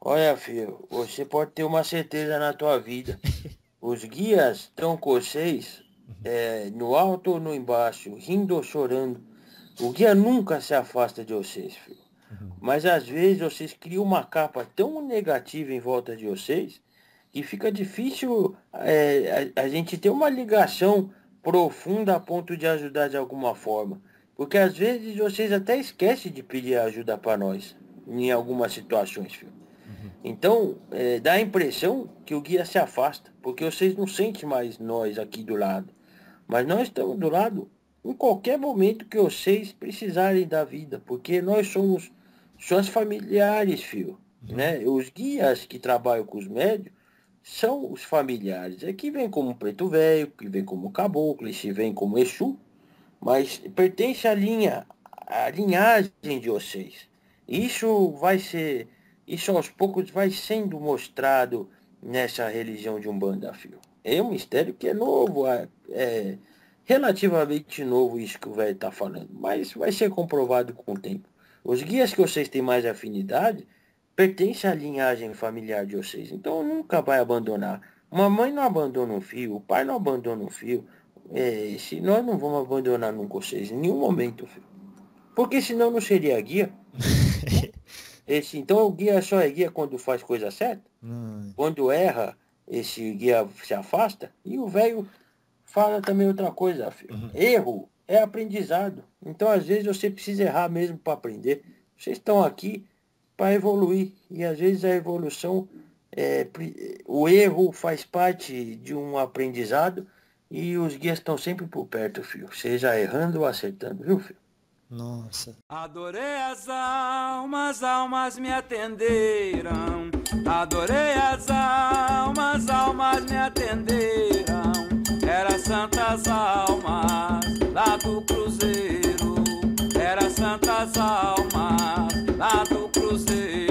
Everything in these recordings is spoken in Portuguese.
Olha, filho, você pode ter uma certeza na tua vida. Os guias estão com vocês, no alto ou no embaixo, rindo ou chorando. O guia nunca se afasta de vocês, filho. Uhum. Mas às vezes vocês criam uma capa tão negativa em volta de vocês que fica difícil a gente ter uma ligação profunda a ponto de ajudar de alguma forma. Porque às vezes vocês até esquecem de pedir ajuda para nós, em algumas situações, filho. Uhum. Então, dá a impressão que o guia se afasta, porque vocês não sentem mais nós aqui do lado. Mas nós estamos do lado em qualquer momento que vocês precisarem da vida, porque nós somos suas familiares, filho. Uhum. Né? Os guias que trabalham com os médios são os familiares. É que vem como preto velho, que vem como caboclo, esse vem como Exu, mas pertence à linhagem de vocês. Isso vai ser, isso aos poucos vai sendo mostrado nessa religião de Umbanda, filho. É um mistério que é novo, é relativamente novo isso que o velho está falando, mas vai ser comprovado com o tempo. Os guias que vocês têm mais afinidade pertencem à linhagem familiar de vocês, então nunca vai abandonar. Uma mãe não abandona um filho, o pai não abandona um filho, se nós não vamos abandonar nunca vocês em nenhum momento, filho. Porque senão não seria guia. Né? Então o guia só é guia quando faz coisa certa. Ai. Quando erra, esse guia se afasta. E o velho fala também outra coisa, filho. Uhum. Erro é aprendizado. Então às vezes você precisa errar mesmo para aprender. Vocês estão aqui para evoluir. E às vezes a evolução, o erro faz parte de um aprendizado. E os guias estão sempre por perto, filho. Seja errando ou acertando, viu, filho? Nossa. Adorei as almas me atenderam. Adorei as almas me atenderam. Era santas almas lá do cruzeiro. Era santas almas lá do cruzeiro.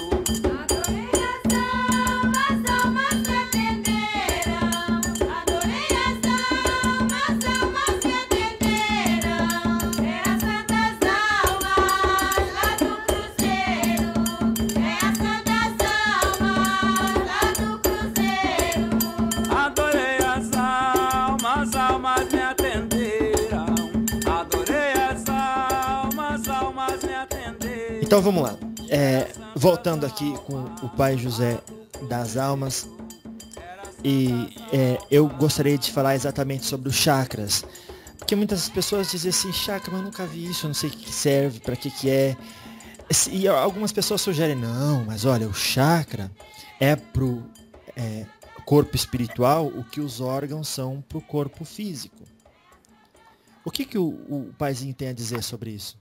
Então vamos lá. Voltando aqui com o Pai José das Almas. E eu gostaria de falar exatamente sobre os chakras. Porque muitas pessoas dizem assim, chakra, mas eu nunca vi isso, eu não sei o que serve, para que é. E algumas pessoas sugerem, não, mas olha, o chakra é pro corpo espiritual o que os órgãos são pro corpo físico. O que o paizinho tem a dizer sobre isso?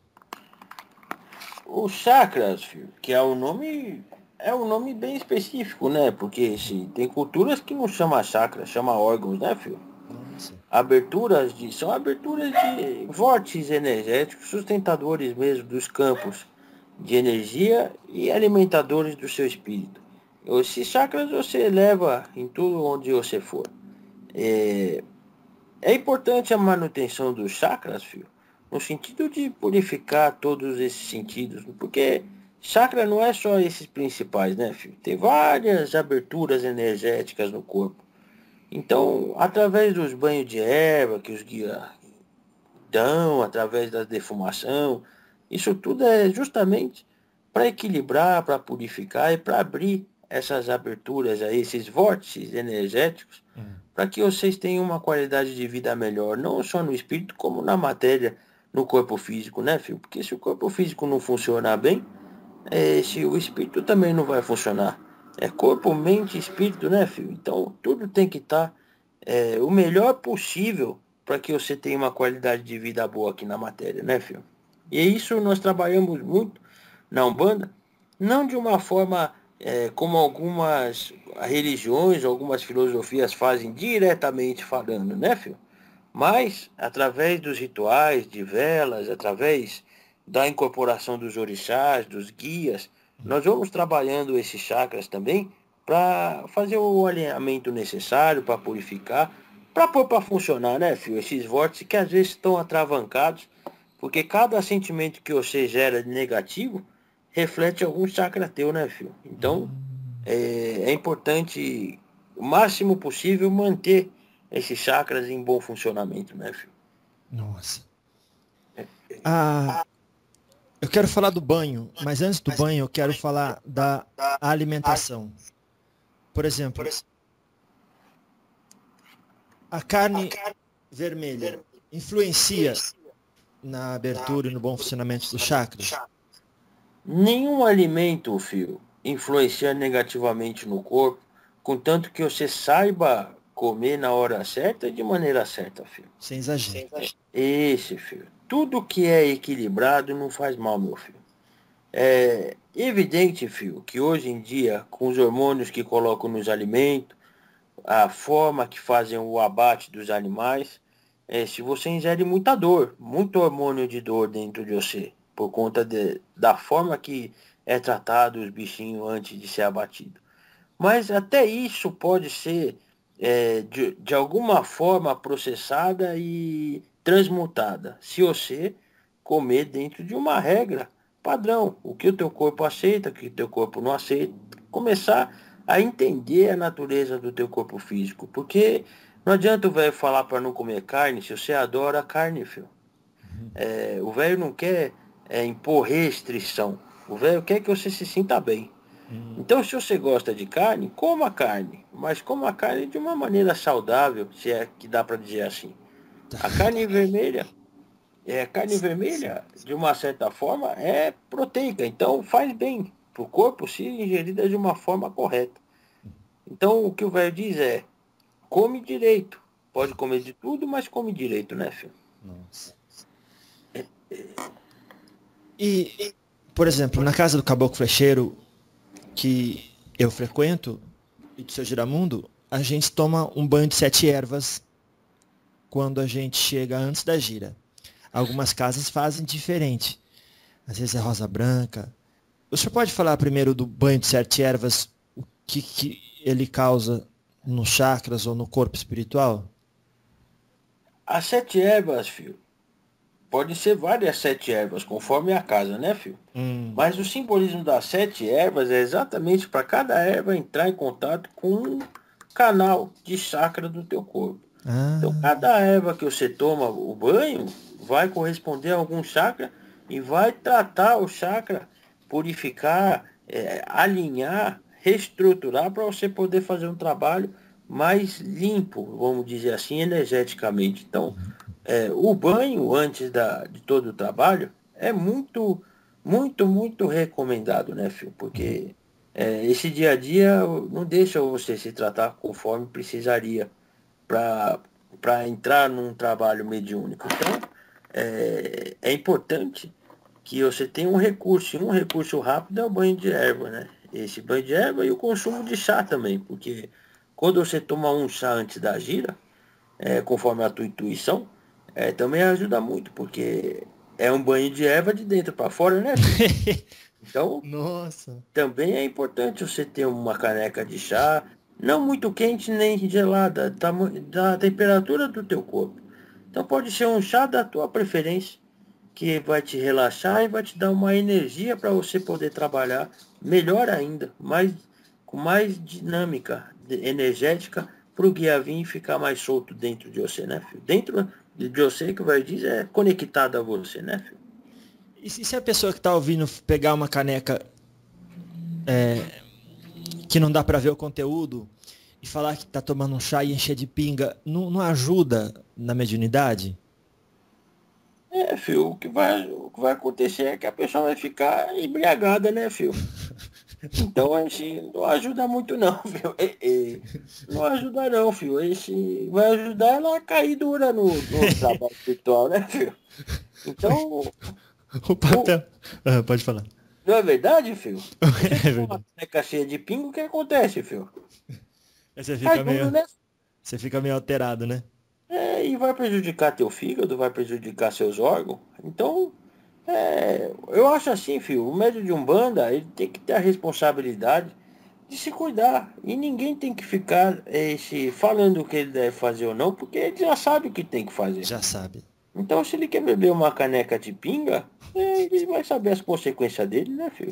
Os chakras, filho, que é um nome bem específico, né? Porque tem culturas que não chama chakra, chama órgãos, né, filho? Nossa. São aberturas de vórtices energéticos, sustentadores mesmo dos campos de energia e alimentadores do seu espírito. Esses chakras você leva em tudo onde você for. É importante a manutenção dos chakras, filho, no sentido de purificar todos esses sentidos, porque chakra não é só esses principais, né, filho? Tem várias aberturas energéticas no corpo. Então, através dos banhos de erva que os guias dão, através da defumação, isso tudo é justamente para equilibrar, para purificar e para abrir essas aberturas aí, esses vórtices energéticos, para que vocês tenham uma qualidade de vida melhor, não só no espírito, como na matéria, no corpo físico, né, filho? Porque se o corpo físico não funcionar bem, o espírito também não vai funcionar. É corpo, mente e espírito, né, filho? Então, tudo tem que estar o melhor possível para que você tenha uma qualidade de vida boa aqui na matéria, né, filho? E isso nós trabalhamos muito na Umbanda, não de uma forma como algumas religiões, algumas filosofias fazem diretamente falando, né, filho? Mas, através dos rituais de velas, através da incorporação dos orixás, dos guias, nós vamos trabalhando esses chakras também para fazer o alinhamento necessário, para purificar, para pôr para funcionar, né, filho? Esses vórtices que às vezes estão atravancados, porque cada sentimento que você gera de negativo reflete algum chakra teu, né, filho? Então, é importante, o máximo possível, manter esses chakras em bom funcionamento, né, filho? Nossa. Eu quero falar do banho, mas antes do banho eu quero falar da alimentação. Por exemplo, a carne vermelha influencia na abertura e no bom funcionamento dos chakras? Nenhum alimento, filho, influencia negativamente no corpo, contanto que você saiba comer na hora certa e de maneira certa, filho. Sem exagero. Esse, filho. Tudo que é equilibrado não faz mal, meu filho. É evidente, filho, que hoje em dia, com os hormônios que colocam nos alimentos, a forma que fazem o abate dos animais, se você ingere muita dor, muito hormônio de dor dentro de você, por conta da forma que é tratado os bichinhos antes de ser abatido. Mas até isso pode ser de alguma forma processada e transmutada, se você comer dentro de uma regra padrão, o que o teu corpo aceita, o que o teu corpo não aceita, começar a entender a natureza do teu corpo físico, porque não adianta o velho falar para não comer carne se você adora carne, filho. O velho não quer impor restrição, o velho quer que você se sinta bem. Então, se você gosta de carne, coma carne, mas coma carne de uma maneira saudável, se é que dá para dizer assim. A carne vermelha, de uma certa forma, é proteica, então faz bem para o corpo se ingerida de uma forma correta. Então, o que o velho diz é, come direito. Pode comer de tudo, mas come direito, né, filho? Nossa. E, por exemplo, na casa do Caboclo Flecheiro, que eu frequento, e do seu Giramundo, a gente toma um banho de 7 ervas quando a gente chega antes da gira. Algumas casas fazem diferente. Às vezes é rosa branca. O senhor pode falar primeiro do banho de 7 ervas, o que ele causa nos chakras ou no corpo espiritual? As 7 ervas, filho, pode ser várias 7 ervas, conforme a casa, né, filho? Mas o simbolismo das 7 ervas é exatamente para cada erva entrar em contato com um canal de chakra do teu corpo. Então, cada erva que você toma o banho vai corresponder a algum chakra e vai tratar o chakra, purificar, alinhar, reestruturar para você poder fazer um trabalho mais limpo, vamos dizer assim, energeticamente. Então, o banho antes de todo o trabalho é muito, muito, muito recomendado, né, filho? Porque esse dia a dia não deixa você se tratar conforme precisaria para entrar num trabalho mediúnico. Então, é importante que você tenha um recurso, e um recurso rápido é o banho de erva, né? Esse banho de erva e o consumo de chá também, porque quando você toma um chá antes da gira, conforme a tua intuição, também ajuda muito, porque é um banho de erva de dentro para fora, né? Então, Nossa. Também é importante você ter uma caneca de chá, não muito quente nem gelada, da temperatura do teu corpo. Então pode ser um chá da tua preferência, que vai te relaxar e vai te dar uma energia para você poder trabalhar melhor ainda, com mais dinâmica energética, para o guia vir ficar mais solto dentro de você, né, filho? Dentro de você, que vai dizer, é conectado a você, né, filho? E se a pessoa que está ouvindo pegar uma caneca que não dá para ver o conteúdo e falar que está tomando um chá e encher de pinga, não ajuda na mediunidade? Filho, o que vai acontecer é que a pessoa vai ficar embriagada, né, filho? Então, não ajuda muito não, filho. Não ajuda não, filho. Vai ajudar ela a cair dura no trabalho espiritual, né, filho? Então, O papel... pode falar. não é verdade, filho? É verdade. Uma caneca cheia de pingo, o que acontece, filho? Aí você Cai fica duro, meio, né? você fica meio alterado, né? E vai prejudicar teu fígado, vai prejudicar seus órgãos. Então, eu acho assim, filho, o médium de Umbanda, ele tem que ter a responsabilidade de se cuidar. E ninguém tem que ficar falando o que ele deve fazer ou não, porque ele já sabe o que tem que fazer. Já sabe. Então, se ele quer beber uma caneca de pinga, ele vai saber as consequências dele, né, filho?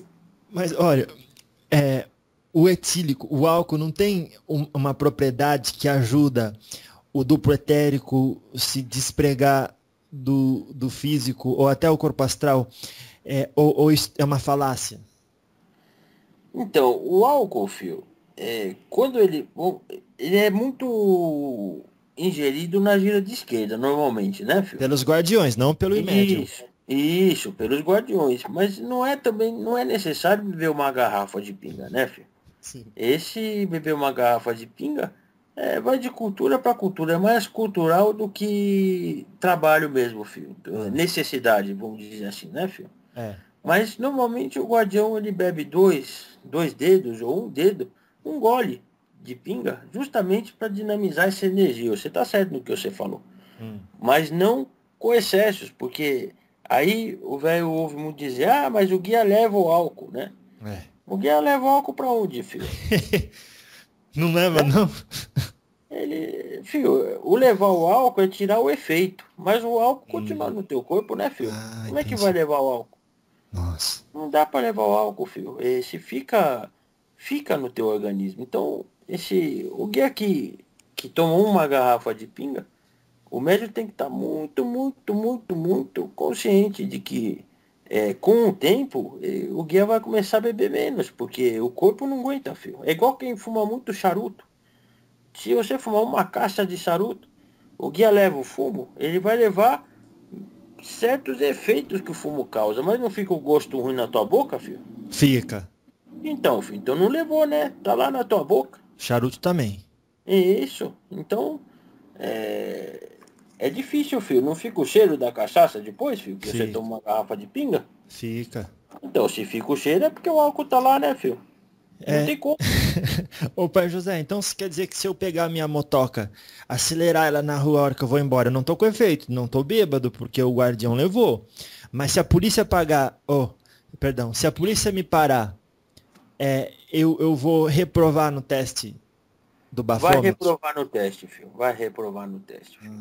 Mas olha, o etílico, o álcool não tem uma propriedade que ajuda o duplo etérico se despregar do físico ou até o corpo astral? Ou isso é uma falácia? Então, o álcool, fio, quando ele é muito ingerido na gira de esquerda, normalmente, né, fio? Pelos guardiões, não pelo médium. Isso, pelos guardiões. Mas não é necessário beber uma garrafa de pinga, né, filho? Sim. Esse beber uma garrafa de pinga vai de cultura para cultura. É mais cultural do que trabalho mesmo, filho. Necessidade, vamos dizer assim, né, filho? Mas normalmente o guardião ele bebe dois dedos ou um dedo, um gole de pinga, justamente para dinamizar essa energia. Você tá certo no que você falou. Mas não com excessos, porque aí o velho ouve muito dizer, mas o guia leva o álcool, né? O guia leva o álcool para onde, filho? Não leva, não? Filho, o levar o álcool é tirar o efeito, mas o álcool continua no teu corpo, né, filho? Como é que vai levar o álcool? Nossa. Não dá para levar o álcool, filho. Esse fica no teu organismo. Então, o guia que tomou uma garrafa de pinga, o médium tem que estar muito, muito, muito, muito consciente de que com o tempo o guia vai começar a beber menos, porque o corpo não aguenta, filho. É igual quem fuma muito charuto. Se você fumar uma caixa de charuto, o guia leva o fumo, ele vai levar certos efeitos que o fumo causa, mas não fica o gosto ruim na tua boca, filho? Fica. Então, filho, então não levou, né? Tá lá na tua boca. Charuto também. Isso. Então, é difícil, filho. Não fica o cheiro da cachaça depois, filho? Que você toma uma garrafa de pinga? Fica. Então, se fica o cheiro é porque o álcool tá lá, né, filho? Não tem como. Ô, pai José, então quer dizer que se eu pegar a minha motoca, acelerar ela na rua a hora que eu vou embora, eu não tô com efeito, não tô bêbado, porque o guardião levou. Mas se a polícia se a polícia me parar, eu vou reprovar no teste do bafômetro? Vai reprovar no teste, filho. Vai reprovar no teste, filho.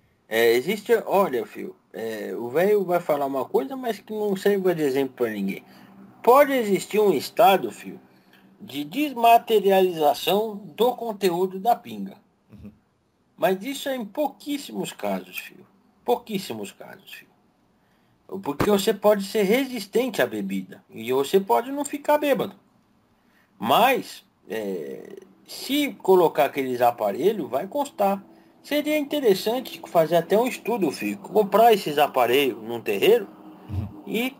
Olha, filho, o velho vai falar uma coisa, mas que não serve de exemplo para ninguém. Pode existir um estado, filho, de desmaterialização do conteúdo da pinga. Mas isso é em pouquíssimos casos, filho. Pouquíssimos casos, filho. Porque você pode ser resistente à bebida. E você pode não ficar bêbado. Mas, se colocar aqueles aparelhos, vai constar. Seria interessante fazer até um estudo, filho. Comprar esses aparelhos num terreiro e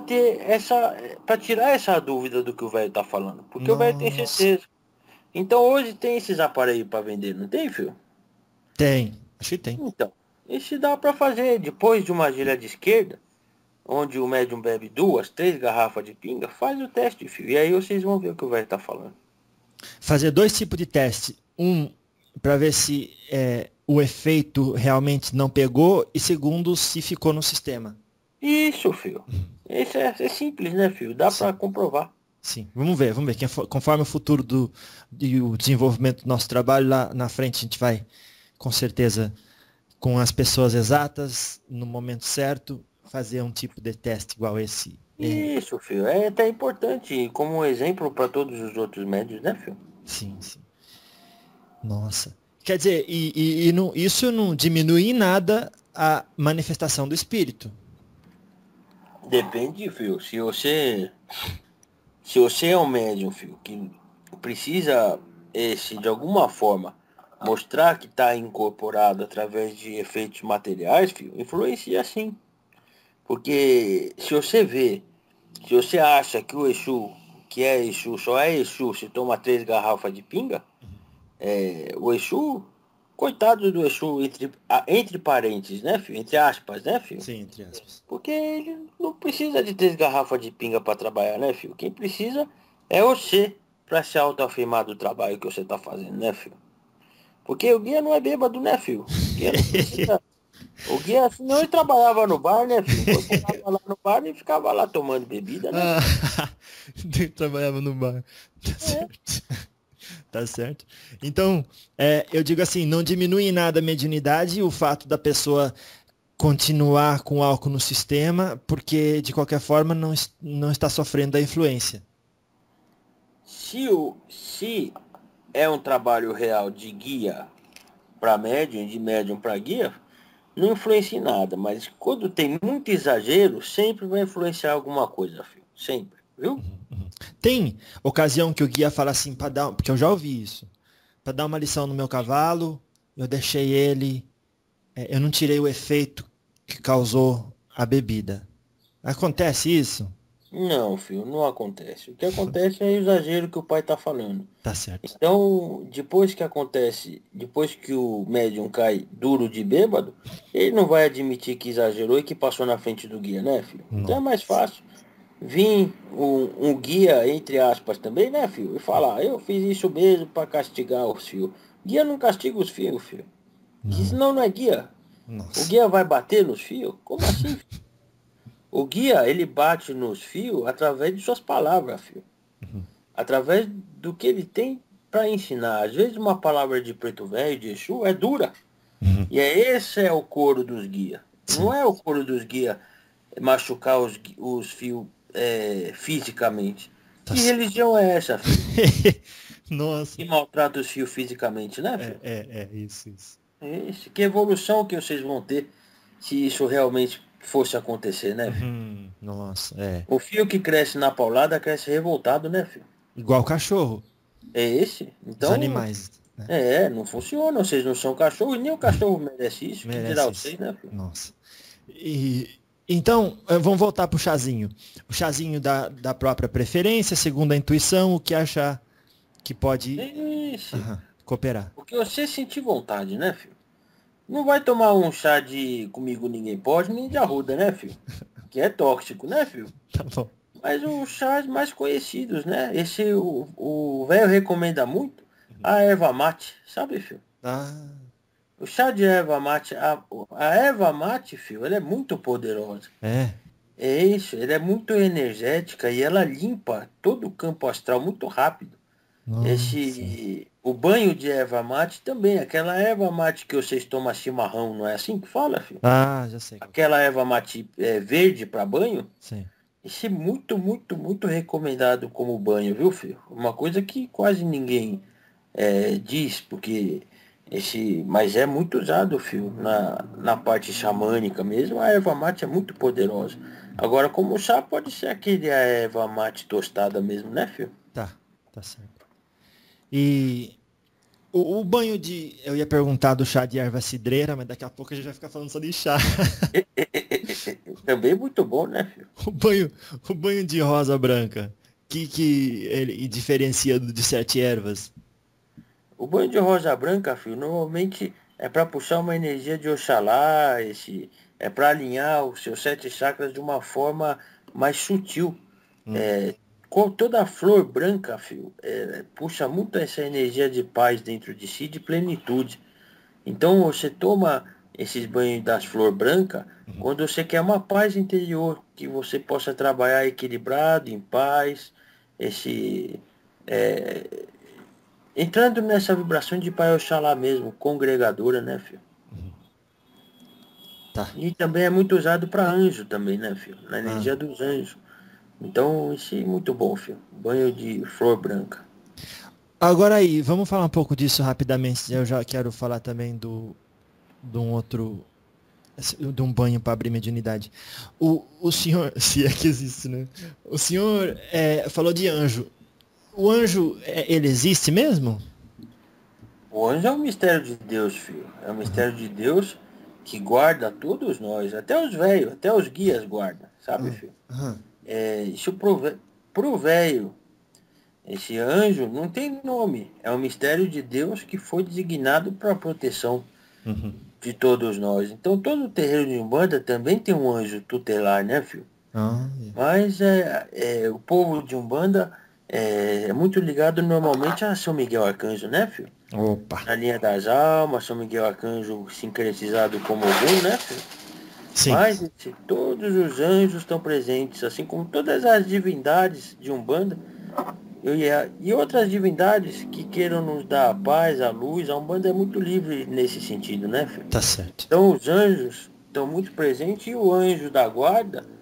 para tirar essa dúvida do que o velho tá falando. Porque o velho tem certeza. Então hoje tem esses aparelhos para vender, não tem, filho? Tem, acho que tem. Então, esse dá para fazer depois de uma gíria de esquerda, onde o médium bebe 2, 3 garrafas de pinga, faz o teste, filho. E aí vocês vão ver o que o velho tá falando. Fazer 2 tipos de teste. Um, para ver se o efeito realmente não pegou, e segundo, se ficou no sistema. Isso, filho. Isso é simples, né, filho? Dá para comprovar. Sim, vamos ver. Conforme o futuro do desenvolvimento do nosso trabalho, lá na frente a gente vai, com certeza, com as pessoas exatas, no momento certo, fazer um tipo de teste igual esse. Isso, filho. É até importante, como um exemplo para todos os outros médios, né, filho? Sim. Nossa. Quer dizer, isso não diminui em nada a manifestação do espírito. Depende, filho. Se você é um médium, filho, que precisa de alguma forma mostrar que está incorporado através de efeitos materiais, filho, influencia sim. Porque se você acha que o Exu, que é Exu, só é Exu se toma 3 garrafas de pinga, o Exu, coitado do Exu, entre parênteses, né, filho? Entre aspas, né, filho? Sim, entre aspas. Porque ele não precisa de 3 garrafas de pinga para trabalhar, né, filho? Quem precisa é você para se autoafirmar do trabalho que você tá fazendo, né, filho? Porque o guia não é bêbado, né, filho? O guia não precisa. O guia, senão ele trabalhava no bar, né, filho? Eu trabalhava lá no bar e ficava lá tomando bebida, né? Ele trabalhava no bar. Tá certo. Tá certo. Então, eu digo assim, não diminui em nada a mediunidade o fato da pessoa continuar com álcool no sistema, porque de qualquer forma não está sofrendo da influência. se é um trabalho real de guia para médium, de médium para guia, não influencia em nada. Mas quando tem muito exagero, sempre vai influenciar alguma coisa, filho. Sempre, viu? Tem ocasião que o guia fala assim, para dar, porque eu já ouvi isso, para dar uma lição no meu cavalo, eu deixei ele, eu não tirei o efeito que causou a bebida. Acontece isso? Não, filho, não acontece. O que acontece é o exagero que o pai tá falando. Tá certo. Então, depois que o médium cai duro de bêbado, ele não vai admitir que exagerou e que passou na frente do guia, né, filho? Então é mais fácil vir um guia, entre aspas, também, né, filho? E falar, eu fiz isso mesmo para castigar os fios. Guia não castiga os fios, filho. Que senão não é guia. Nossa. O guia vai bater nos fios? Como assim, filho? O guia, ele bate nos fios através de suas palavras, filho. Através do que ele tem para ensinar. Às vezes uma palavra de preto velho, de Exu, é dura. E esse é o coro dos guias. Não é o coro dos guias machucar os fios fisicamente. Que religião é essa, filho? Nossa. Que maltrata os fios fisicamente, né, filho? Isso. Que evolução que vocês vão ter se isso realmente fosse acontecer, né, filho? Nossa, O fio que cresce na paulada cresce revoltado, né, filho? Igual cachorro. É esse? Então, os animais. Né? Não funciona. Vocês não são cachorro e nem o cachorro merece isso. Merece que dirá isso. vocês, né, filho? Nossa. Então, vamos voltar pro chazinho. O chazinho da própria preferência, segundo a intuição, o que achar que pode cooperar. Porque você sentir vontade, né, filho? Não vai tomar um chá de comigo ninguém pode, nem de arruda, né, filho? Que é tóxico, né, filho? Tá bom. Mas os chás mais conhecidos, né? O velho recomenda muito a erva mate, sabe, filho? O chá de erva mate, a erva mate, filho, ela é muito poderosa. É isso, ela é muito energética e ela limpa todo o campo astral muito rápido. O banho de erva mate também, aquela erva mate que vocês tomam chimarrão, não é assim que fala, filho? Já sei. Aquela erva mate verde para banho. Sim. Esse é muito, muito, muito recomendado como banho, viu, filho? Uma coisa que quase ninguém diz, porque mas é muito usado, filho, na parte xamânica mesmo, a erva mate é muito poderosa. Agora, como chá, pode ser aquele a erva mate tostada mesmo, né, filho? Tá certo. E o banho eu ia perguntar do chá de erva cidreira, mas daqui a pouco a gente vai ficar falando só de chá. Também muito bom, né, filho? O banho de rosa branca, que ele diferencia de 7 ervas? O banho de rosa branca, filho, normalmente é para puxar uma energia de Oxalá, é para alinhar os seus 7 chakras de uma forma mais sutil. Com toda a flor branca, filho, puxa muito essa energia de paz dentro de si, de plenitude. Então você toma esses banhos das flores brancas quando você quer uma paz interior, que você possa trabalhar equilibrado, em paz, entrando nessa vibração de Pai Oxalá mesmo, congregadora, né, filho? Tá. E também é muito usado para anjo também, né, filho? Na energia dos anjos. Então, isso é muito bom, filho. Banho de flor branca. Agora aí, vamos falar um pouco disso rapidamente. Eu já quero falar também de um banho para abrir mediunidade. O senhor, se é que existe, né? O senhor falou de anjo. O anjo, ele existe mesmo? O anjo é um mistério de Deus, filho. É um mistério de Deus que guarda todos nós. Até os velhos, até os guias guardam, sabe, filho? Isso pro velho, esse anjo não tem nome. É um mistério de Deus que foi designado para a proteção de todos nós. Então todo terreiro de Umbanda também tem um anjo tutelar, né, filho? Mas o povo de Umbanda é muito ligado normalmente a São Miguel Arcanjo, né, filho? Opa! Na linha das almas, São Miguel Arcanjo sincretizado como Ogum, né, filho? Sim. Mas todos os anjos estão presentes, assim como todas as divindades de Umbanda e outras divindades que queiram nos dar a paz, a luz. A Umbanda é muito livre nesse sentido, né, filho? Tá certo. Então os anjos estão muito presentes e o anjo da guarda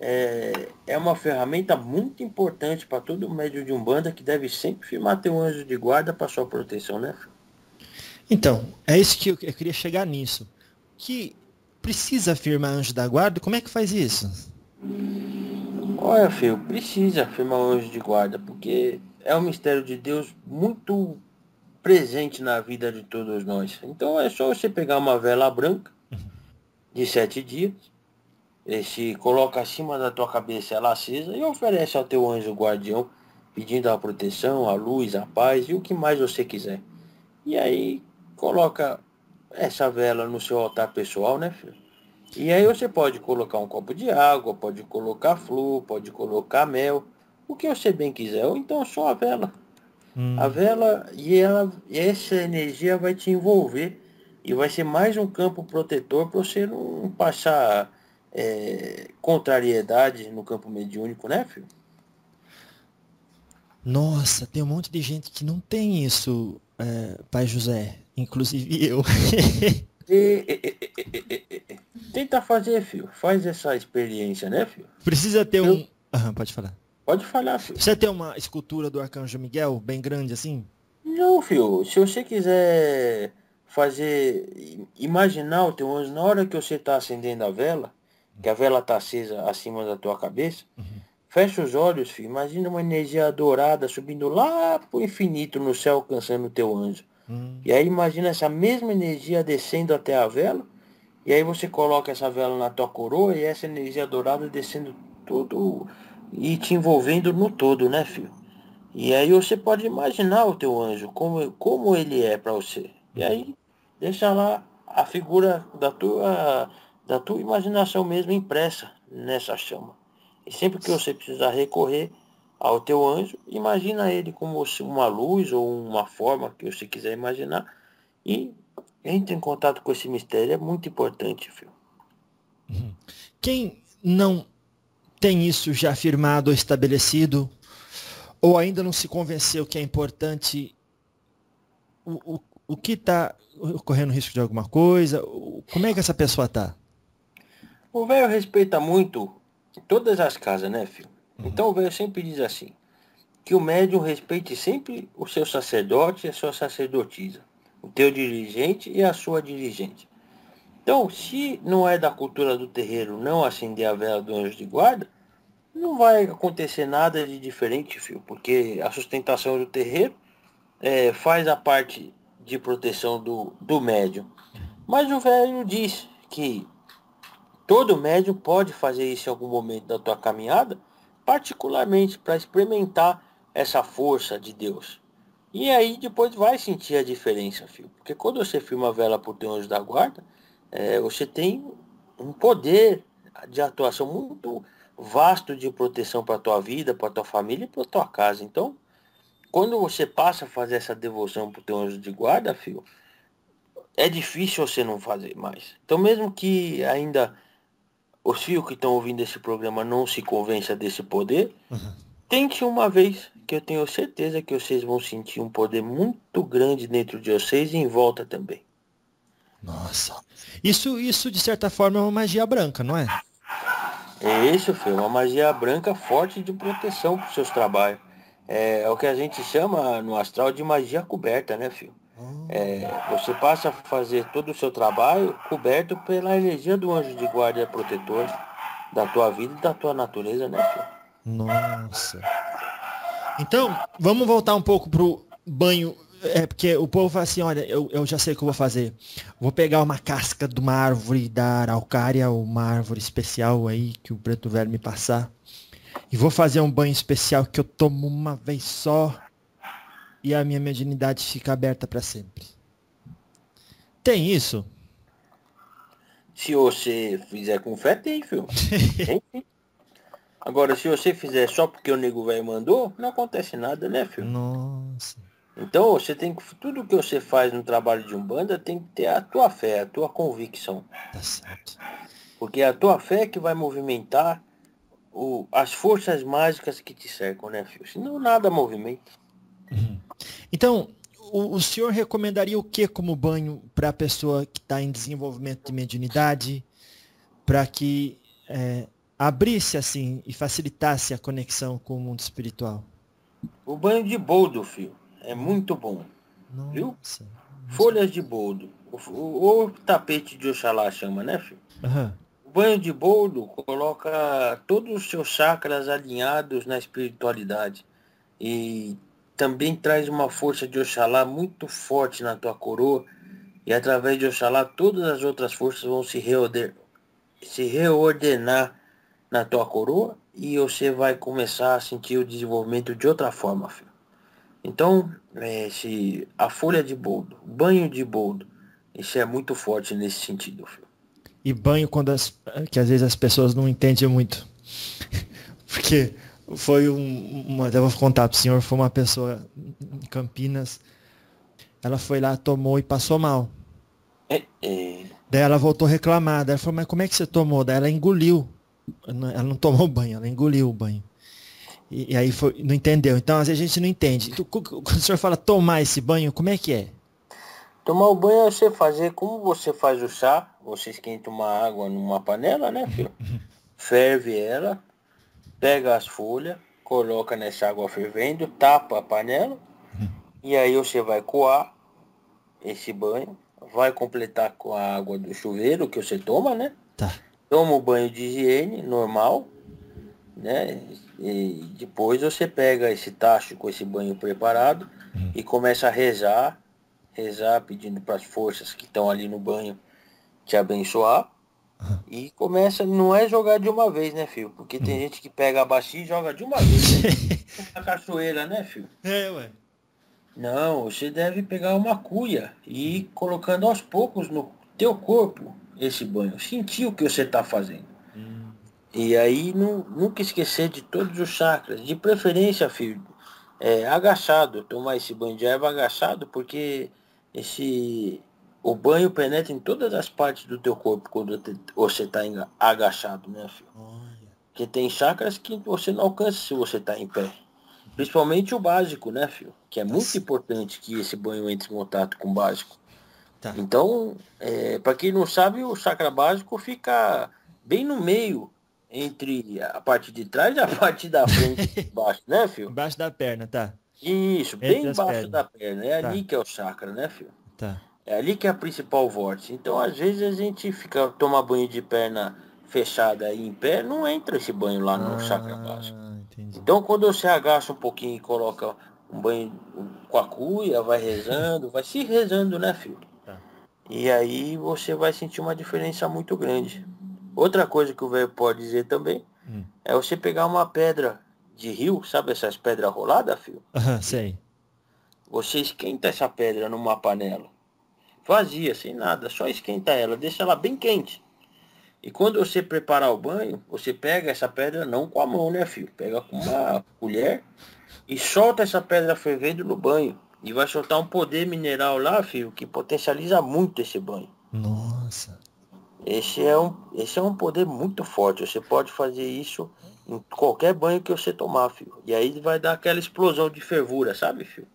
é uma ferramenta muito importante para todo médium de Umbanda, que deve sempre firmar teu anjo de guarda para sua proteção, né, filho? Então, é isso que eu queria chegar nisso. Que precisa firmar anjo da guarda? Como é que faz isso? Olha, filho, precisa firmar o anjo de guarda, porque é um mistério de Deus muito presente na vida de todos nós. Então é só você pegar uma vela branca de 7 dias, esse coloca acima da tua cabeça ela acesa e oferece ao teu anjo guardião, pedindo a proteção, a luz, a paz e o que mais você quiser. E aí coloca essa vela no seu altar pessoal, né, filho? E aí você pode colocar um copo de água, pode colocar flor, pode colocar mel, o que você bem quiser, ou então só a vela. A vela e essa energia vai te envolver e vai ser mais um campo protetor para você não passar contrariedade no campo mediúnico, né, filho? Nossa, tem um monte de gente que não tem isso, Pai José. Inclusive eu. Tenta fazer, filho. Faz essa experiência, né, filho? Precisa ter um... pode falar. Pode falar, filho. Precisa ter uma escultura do Arcanjo Miguel, bem grande assim? Não, filho. Se você quiser imaginar o teu anjo na hora que você está acendendo a vela, que a vela está acesa acima da tua cabeça, fecha os olhos, filho. Imagina uma energia dourada subindo lá pro infinito no céu, alcançando o teu anjo. E aí imagina essa mesma energia descendo até a vela, e aí você coloca essa vela na tua coroa e essa energia dourada descendo tudo e te envolvendo no todo, né, filho? E aí você pode imaginar o teu anjo, como ele é para você. E aí deixa lá a figura da tua imaginação mesmo impressa nessa chama. E sempre que você precisar recorrer ao teu anjo, imagina ele como uma luz ou uma forma que você quiser imaginar e entre em contato com esse mistério. É muito importante, filho. Quem não tem isso já afirmado ou estabelecido, ou ainda não se convenceu que é importante, o que está correndo risco de alguma coisa? Como é que essa pessoa está? O velho respeita muito todas as casas, né, filho? Então o velho sempre diz assim, que o médium respeite sempre o seu sacerdote e a sua sacerdotisa, o teu dirigente e a sua dirigente. Então, se não é da cultura do terreiro não acender a vela do anjo de guarda, não vai acontecer nada de diferente, filho, porque a sustentação do terreiro faz a parte de proteção do médium. Mas o velho diz que todo médium pode fazer isso em algum momento da tua caminhada, particularmente para experimentar essa força de Deus. E aí depois vai sentir a diferença, filho. Porque quando você firma a vela por teu anjo da guarda, você tem um poder de atuação muito vasto de proteção para a tua vida, para a tua família e para a tua casa. Então, quando você passa a fazer essa devoção para o teu anjo de guarda, filho, é difícil você não fazer mais. Então, mesmo que ainda os fios que estão ouvindo esse programa não se convençam desse poder, tente uma vez, que eu tenho certeza que vocês vão sentir um poder muito grande dentro de vocês e em volta também. Nossa. Isso de certa forma é uma magia branca, não é? É isso, filho, uma magia branca forte de proteção para os seus trabalhos. É o que a gente chama no astral de magia coberta, né, filho? Você passa a fazer todo o seu trabalho coberto pela energia do anjo de guarda e protetor da tua vida e da tua natureza, né, filho? Nossa. Então, vamos voltar um pouco pro banho. Porque o povo fala assim, olha, eu já sei o que eu vou fazer. Vou pegar uma casca de uma árvore da araucária, uma árvore especial aí que o preto velho me passar. E vou fazer um banho especial que eu tomo uma vez só. E a minha mediunidade fica aberta para sempre. Tem isso? Se você fizer com fé, tem, filho. Tem, sim. Agora, se você fizer só porque o nego velho mandou, não acontece nada, né, filho? Nossa. Então, você tem que... Tudo que você faz no trabalho de Umbanda tem que ter a tua fé, a tua convicção. Tá certo. Porque é a tua fé que vai movimentar as forças mágicas que te cercam, né, filho? Senão nada movimenta. Então, o senhor recomendaria o que como banho para a pessoa que está em desenvolvimento de mediunidade, para que abrisse assim e facilitasse a conexão com o mundo espiritual? O banho de boldo, filho, é muito bom, viu? Nossa. Folhas de boldo, ou tapete de Oxalá chama, né, filho? Aham. O banho de boldo coloca todos os seus chakras alinhados na espiritualidade e também traz uma força de Oxalá muito forte na tua coroa, e através de Oxalá todas as outras forças vão se reordenar na tua coroa e você vai começar a sentir o desenvolvimento de outra forma, filho. Então, a folha de boldo, banho de boldo, isso é muito forte nesse sentido, filho. E banho que às vezes as pessoas não entendem muito. Porque foi até vou contar pro senhor, foi uma pessoa em Campinas, ela foi lá, tomou e passou mal. Daí ela voltou a reclamar, daí ela falou, mas como é que você tomou? Daí ela engoliu. Ela não tomou banho, ela engoliu o banho. E aí não entendeu. Então, às vezes a gente não entende. Quando o senhor fala tomar esse banho, como é que é? Tomar o banho é você fazer como você faz o chá. Você esquenta uma água numa panela, né, filho? Ferve ela, pega as folhas, coloca nessa água fervendo, tapa a panela. E aí você vai coar esse banho. Vai completar com a água do chuveiro que você toma, né? Tá. Toma o banho de higiene normal, né? E depois você pega esse tacho com esse banho preparado e começa a rezar pedindo para as forças que estão ali no banho te abençoar. E começa, não é jogar de uma vez, né, filho? Porque tem gente que pega a bacia e joga de uma vez, né? Na cachoeira, né, filho? Ué. Não, você deve pegar uma cuia e ir colocando aos poucos no teu corpo esse banho. Sentir o que você está fazendo. E aí nunca esquecer de todos os chakras. De preferência, filho, agachado. Tomar esse banho de erva agachado, porque o banho penetra em todas as partes do teu corpo quando você está agachado, né, filho? Porque tem chakras que você não alcança se você está em pé. Principalmente o básico, né, filho? Que é muito importante que esse banho entre em contato com o básico. Tá. Então, para quem não sabe, o chakra básico fica bem no meio, entre a parte de trás e a parte da frente e baixo, né, filho? Embaixo da perna, tá. Isso, Entre bem as embaixo pernas. da perna. É Tá. ali que é o chakra, né, filho? Tá. É ali que é a principal vórtice. Então, às vezes, a gente toma banho de perna fechada e em pé, não entra esse banho lá no chakra básico. Entendi. Então, quando você agacha um pouquinho e coloca um banho com a cuia, vai rezando, vai se rezando, né, filho? Tá. E aí você vai sentir uma diferença muito grande. Outra coisa que o velho pode dizer também é você pegar uma pedra de rio, sabe essas pedras roladas, filho? Sei. Você esquenta essa pedra numa panela, vazia, sem nada, só esquenta ela, deixa ela bem quente. E quando você preparar o banho, você pega essa pedra, não com a mão, né, filho? Pega com uma colher e solta essa pedra fervendo no banho. E vai soltar um poder mineral lá, filho, que potencializa muito esse banho. Nossa. Esse é um poder muito forte. Você pode fazer isso em qualquer banho que você tomar, filho. E aí vai dar aquela explosão de fervura, sabe, filho?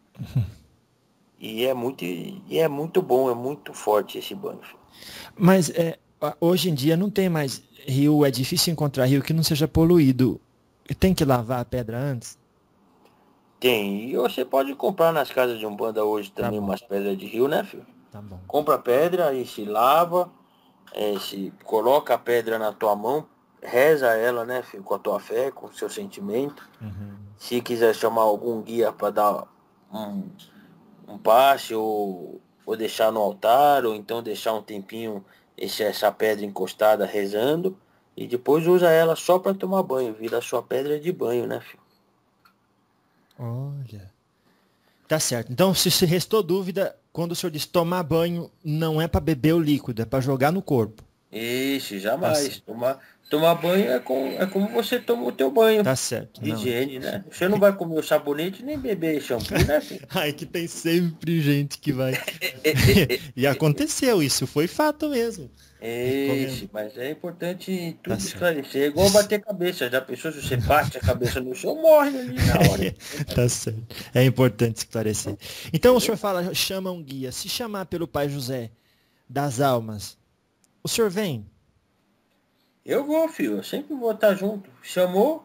E é muito bom, é muito forte esse banho, filho. Mas hoje em dia não tem mais rio, é difícil encontrar rio que não seja poluído. Tem que lavar a pedra antes? Tem. E você pode comprar nas casas de Umbanda hoje também umas pedras de rio, né, filho? Tá bom. Compra a pedra e se lava, se coloca a pedra na tua mão, reza ela, né, filho, com a tua fé, com o seu sentimento. Se quiser chamar algum guia para dar um passe ou deixar no altar, ou então deixar um tempinho essa pedra encostada rezando, e depois usa ela só para tomar banho, vira a sua pedra de banho, né, filho? Olha. Tá certo. Então, se restou dúvida, quando o senhor diz tomar banho, não é para beber o líquido, é para jogar no corpo. Isso, jamais. Tomar banho é como você toma o teu banho. Tá certo. De higiene, né? Você não vai comer o sabonete nem beber shampoo, né, filho? Ai, que tem sempre gente que vai. E aconteceu, isso foi fato mesmo. Isso, mas é importante tudo esclarecer. É igual bater cabeça. Já pensou, se você bate a cabeça no chão, morre ali na hora. Tá certo. É importante esclarecer. Então o senhor fala, chama um guia. Se chamar pelo Pai José das Almas, o senhor vem? Eu vou, filho. Eu sempre vou estar junto. Chamou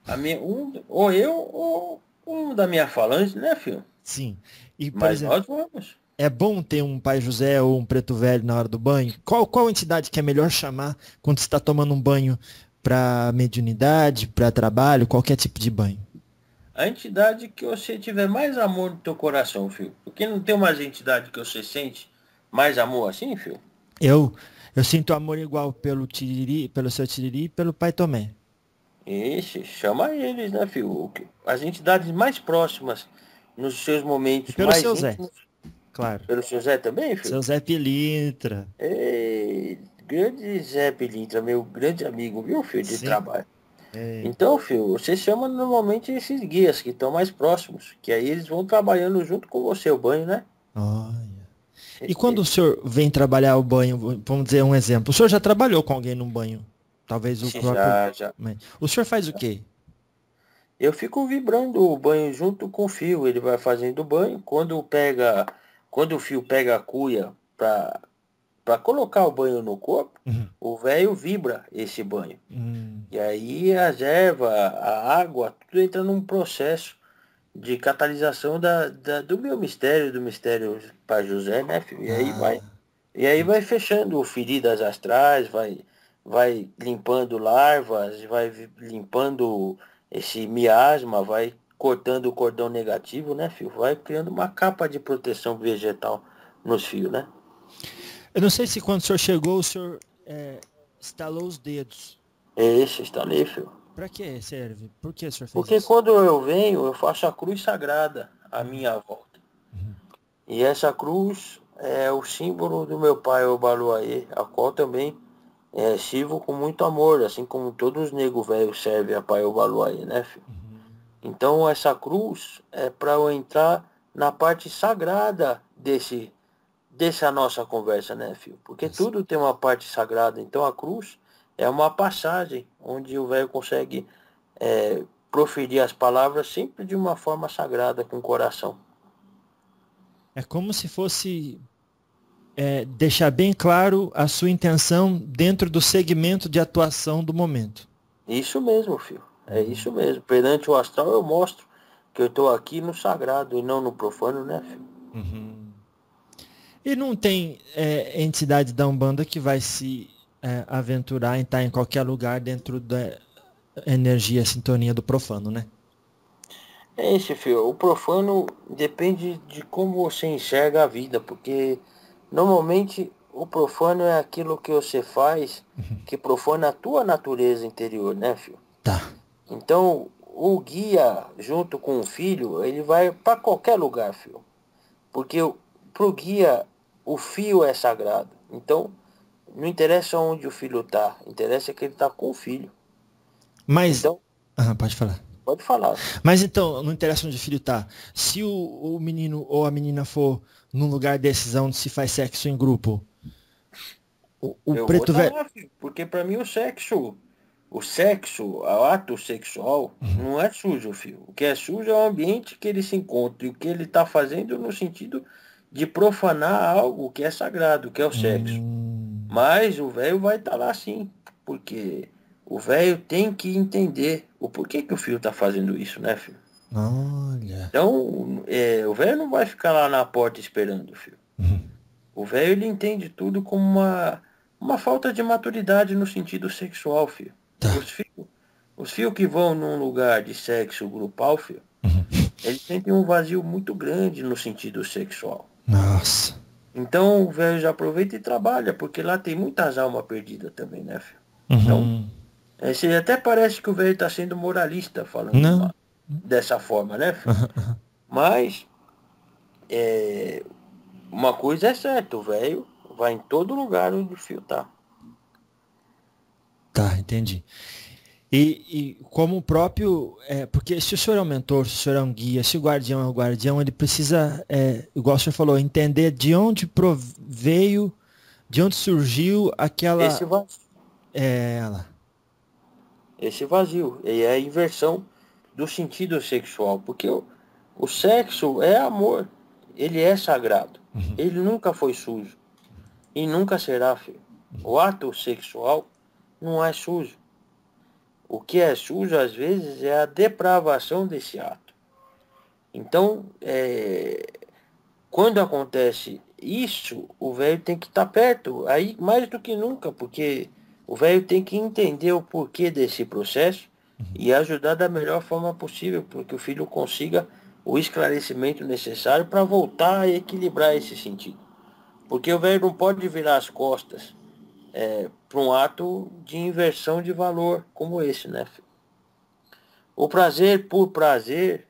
ou eu ou um da minha falange, né, filho? Sim. E, por Mas exemplo, nós vamos. é bom ter um Pai José ou um Preto Velho na hora do banho? Qual entidade que é melhor chamar quando você está tomando um banho para mediunidade, para trabalho, qualquer tipo de banho? A entidade que você tiver mais amor no teu coração, filho. Porque não tem umas entidades que você sente mais amor assim, filho? Eu, eu sinto amor igual pelo Tiriri, pelo seu Tiriri e pelo Pai Tomé. Ixi, chama eles, né, filho? As entidades mais próximas, nos seus E momentos pelo mais seu Zé, íntimos. claro. Pelo seu Zé também, filho? Seu Zé Pilintra. Ei, grande Zé Pilintra, meu grande amigo, viu, filho, de Sim. trabalho. É. Então, filho, você chama normalmente esses guias que estão mais próximos, que aí eles vão trabalhando junto com você o banho, né? Olha. E quando o senhor vem trabalhar o banho, vamos dizer um exemplo, o senhor já trabalhou com alguém num banho? Talvez o Se próprio. já. O senhor faz o quê? Eu fico vibrando o banho junto com o fio, ele vai fazendo o banho, quando o fio pega a cuia para colocar o banho no corpo, Uhum. o velho vibra esse banho. Hum. E aí as ervas, a água, tudo entra num processo de catalisação do meu mistério, do mistério para José, né, filho? E aí vai fechando feridas astrais, vai limpando larvas, vai limpando esse miasma, vai cortando o cordão negativo, né, filho? Vai criando uma capa de proteção vegetal nos fios, né? Eu não sei se quando o senhor chegou, o senhor estalou os dedos. Esse está ali, filho. Pra que serve? Por que o senhor fez Porque isso? quando eu venho, eu faço a cruz sagrada à minha volta. E essa cruz é o símbolo do meu pai, Obaluayê, a qual também sirvo com muito amor, assim como todos os negros velhos servem a pai Obaluayê, né, filho? Então essa cruz é para eu entrar na parte sagrada dessa nossa conversa, né, filho? Porque tudo tem uma parte sagrada. Então a cruz é uma passagem onde o velho consegue proferir as palavras sempre de uma forma sagrada, com o coração. É como se fosse deixar bem claro a sua intenção dentro do segmento de atuação do momento. Isso mesmo, filho. É isso mesmo. Perante o astral eu mostro que eu estou aqui no sagrado e não no profano, né, filho? E não tem entidade da Umbanda que vai se aventurar em estar em qualquer lugar dentro da energia, sintonia do profano, né? É esse, filho. O profano depende de como você enxerga a vida, porque normalmente o profano é aquilo que você faz que profana a tua natureza interior, né, filho? Tá. Então, o guia, junto com o filho, ele vai para qualquer lugar, filho. Porque pro guia, o fio é sagrado. Então, não interessa onde o filho tá, interessa que ele tá com o filho. Mas. Então, Pode falar. pode falar. Mas então, não interessa onde o filho tá. Se o menino ou a menina for num lugar desses onde se faz sexo em grupo, o preto velho. Lá, filho, porque para mim o ato sexual não é sujo, filho. O que é sujo é o ambiente que ele se encontra e o que ele está fazendo no sentido de profanar algo que é sagrado, que é o sexo. Mas o velho vai estar lá sim, porque o velho tem que entender o porquê que o filho está fazendo isso, né, filho? Olha. Então, o velho não vai ficar lá na porta esperando, filho. O velho, ele entende tudo como uma falta de maturidade no sentido sexual, filho. Tá. Os fios que vão num lugar de sexo grupal, filho, eles sentem um vazio muito grande no sentido sexual. Nossa. Então o velho já aproveita e trabalha, porque lá tem muitas almas perdidas também, né, filho? Então, Até parece que o velho está sendo moralista falando dessa forma, né, filho? Mas uma coisa é certa, o velho vai em todo lugar onde o fio tá. Tá, entendi. E como o próprio. Porque se o senhor é um mentor, se o senhor é um guia, se o guardião é um guardião, ele precisa, igual o senhor falou, entender de onde veio, de onde surgiu aquela. Esse vazio. Ela. Esse vazio. E é a inversão do sentido sexual. Porque o sexo é amor. Ele é sagrado. Ele nunca foi sujo. E nunca será, filho. O ato sexual não é sujo. O que é sujo, às vezes, é a depravação desse ato. Então, quando acontece isso, o velho tem que estar perto, aí mais do que nunca, porque o velho tem que entender o porquê desse processo e ajudar da melhor forma possível, para que o filho consiga o esclarecimento necessário para voltar a equilibrar esse sentido. Porque o velho não pode virar as costas para um ato de inversão de valor como esse, né, filho? O prazer por prazer,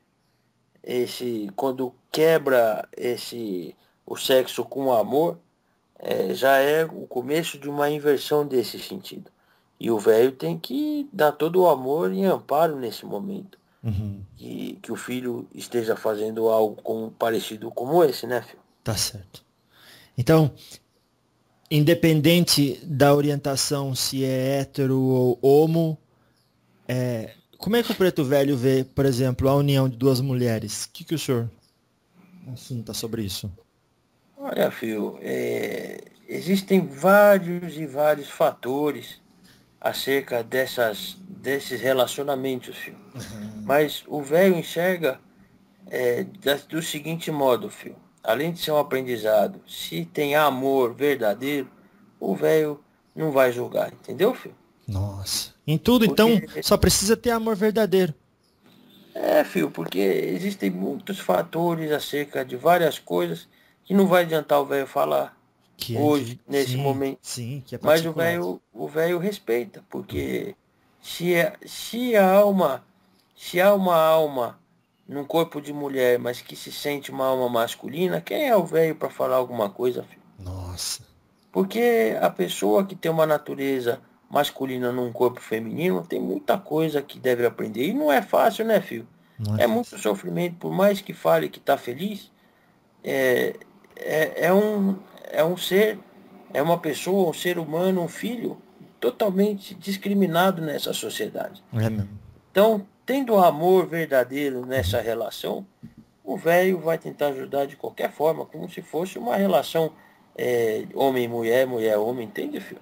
quando quebra o sexo com o amor, já é o começo de uma inversão desse sentido. E o velho tem que dar todo o amor e amparo nesse momento. Que o filho esteja fazendo algo parecido como esse, né, filho? Tá certo. Então, independente da orientação, se é hétero ou homo, como é que o preto velho vê, por exemplo, a união de duas mulheres? O que o senhor assunta sobre isso? Olha, filho, existem vários e vários fatores acerca desses relacionamentos, filho. Mas o velho enxerga do seguinte modo, filho. Além de ser um aprendizado, se tem amor verdadeiro, o velho não vai julgar, entendeu, filho? Nossa. Em tudo, então, só precisa ter amor verdadeiro. Filho, porque existem muitos fatores acerca de várias coisas que não vai adiantar o velho falar hoje, nesse momento. Sim, que é Mas o velho respeita, porque se há uma alma num corpo de mulher, mas que se sente uma alma masculina, quem é o velho para falar alguma coisa, filho? Nossa. Porque a pessoa que tem uma natureza masculina num corpo feminino tem muita coisa que deve aprender. E não é fácil, né, filho? É muito sofrimento. Por mais que fale que está feliz, é um ser, é uma pessoa, um ser humano, um filho totalmente discriminado nessa sociedade. É mesmo. Então, tendo amor verdadeiro nessa relação, o velho vai tentar ajudar de qualquer forma, como se fosse uma relação homem-mulher, mulher-homem, entende, filho?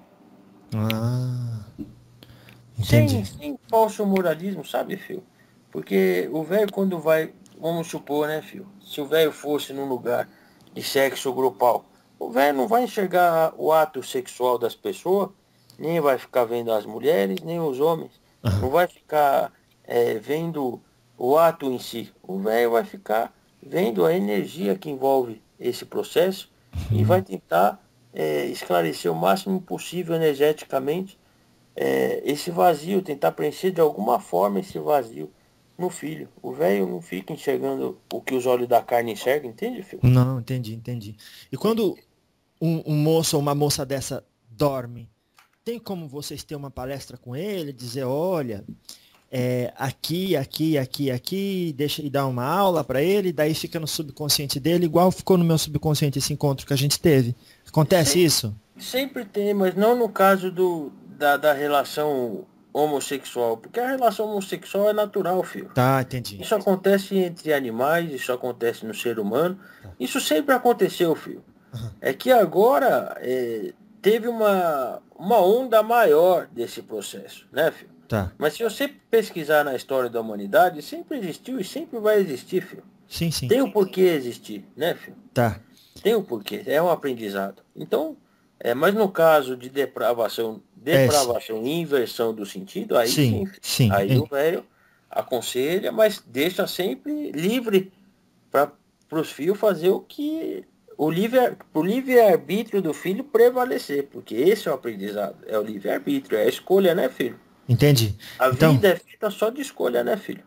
Entendi. Sem falso moralismo, sabe, filho? Porque o velho quando vai, vamos supor, né, filho? Se o velho fosse num lugar de sexo grupal, o velho não vai enxergar o ato sexual das pessoas, nem vai ficar vendo as mulheres, nem os homens. Não vai ficar vendo o ato em si. O velho vai ficar vendo a energia que envolve esse processo e vai tentar esclarecer o máximo possível energeticamente esse vazio, tentar preencher de alguma forma esse vazio no filho. O velho não fica enxergando o que os olhos da carne enxergam, entende, filho? Não, entendi. E quando um moço ou uma moça dessa dorme, tem como vocês ter uma palestra com ele, dizer, olha, aqui, deixa e dar uma aula para ele, daí fica no subconsciente dele, igual ficou no meu subconsciente esse encontro que a gente teve. Acontece isso? Sempre tem, mas não no caso da relação homossexual, porque a relação homossexual é natural, filho. Tá, entendi. Isso acontece entre animais, isso acontece no ser humano, isso sempre aconteceu, filho. É que agora teve uma onda maior desse processo, né, filho? Tá. Mas se você pesquisar na história da humanidade, sempre existiu e sempre vai existir, filho. Sim. Tem o porquê existir, né, filho? Tá. Tem o porquê, é um aprendizado. Então, mas no caso de depravação e inversão do sentido, aí sim. Aí o velho aconselha, mas deixa sempre livre para os filhos fazer o livre-arbítrio do filho prevalecer, porque esse é o aprendizado, é o livre-arbítrio, é a escolha, né, filho? Entendi. A vida é feita só de escolha, né, filho?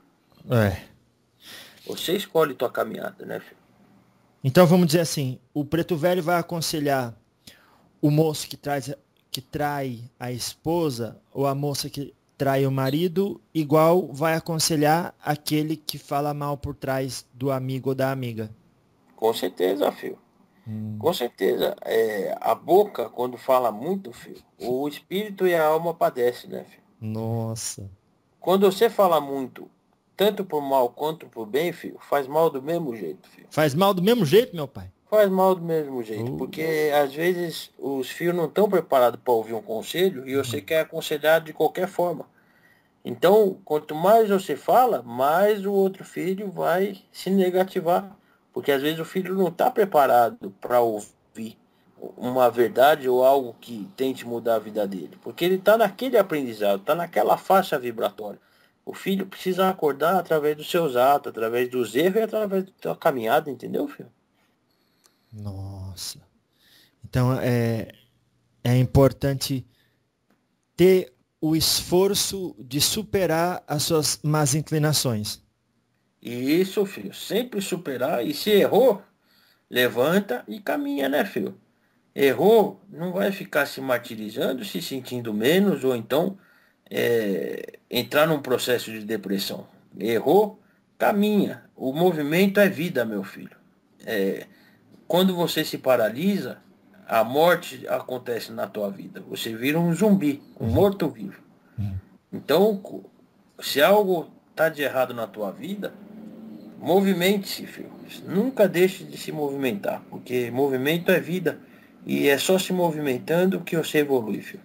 Você escolhe tua caminhada, né, filho? Então vamos dizer assim, o preto velho vai aconselhar o moço que trai a esposa ou a moça que trai o marido, igual vai aconselhar aquele que fala mal por trás do amigo ou da amiga. Com certeza, filho. Com certeza. A boca, quando fala muito, filho, o espírito e a alma padecem, né, filho? Nossa. Quando você fala muito, tanto por mal quanto por bem, filho, faz mal do mesmo jeito, filho. Faz mal do mesmo jeito, meu pai? Faz mal do mesmo jeito, porque às vezes os filhos não estão preparados para ouvir um conselho e você quer aconselhar de qualquer forma. Então, quanto mais você fala, mais o outro filho vai se negativar. Porque às vezes o filho não está preparado para ouvir uma verdade ou algo que tente mudar a vida dele. Porque ele está naquele aprendizado, está naquela faixa vibratória. O filho precisa acordar através dos seus atos, através dos erros e através da caminhada, entendeu, filho? Nossa. Então é importante ter o esforço de superar as suas más inclinações. Isso, filho. Sempre superar. E se errou, levanta e caminha, né, filho? Errou, não vai ficar se martirizando, se sentindo menos, ou então entrar num processo de depressão. Errou, caminha. O movimento é vida, meu filho. Quando você se paralisa, a morte acontece na tua vida. Você vira um zumbi, um morto-vivo. Então, se algo está de errado na tua vida, movimente-se, filho. Nunca deixe de se movimentar, porque movimento é vida. E é só se movimentando que você evolui, filho.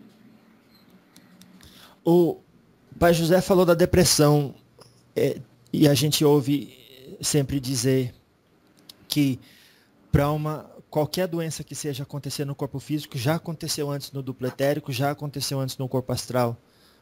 O pai José falou da depressão, e a gente ouve sempre dizer que para qualquer doença que seja acontecer no corpo físico, já aconteceu antes no duplo etérico, já aconteceu antes no corpo astral.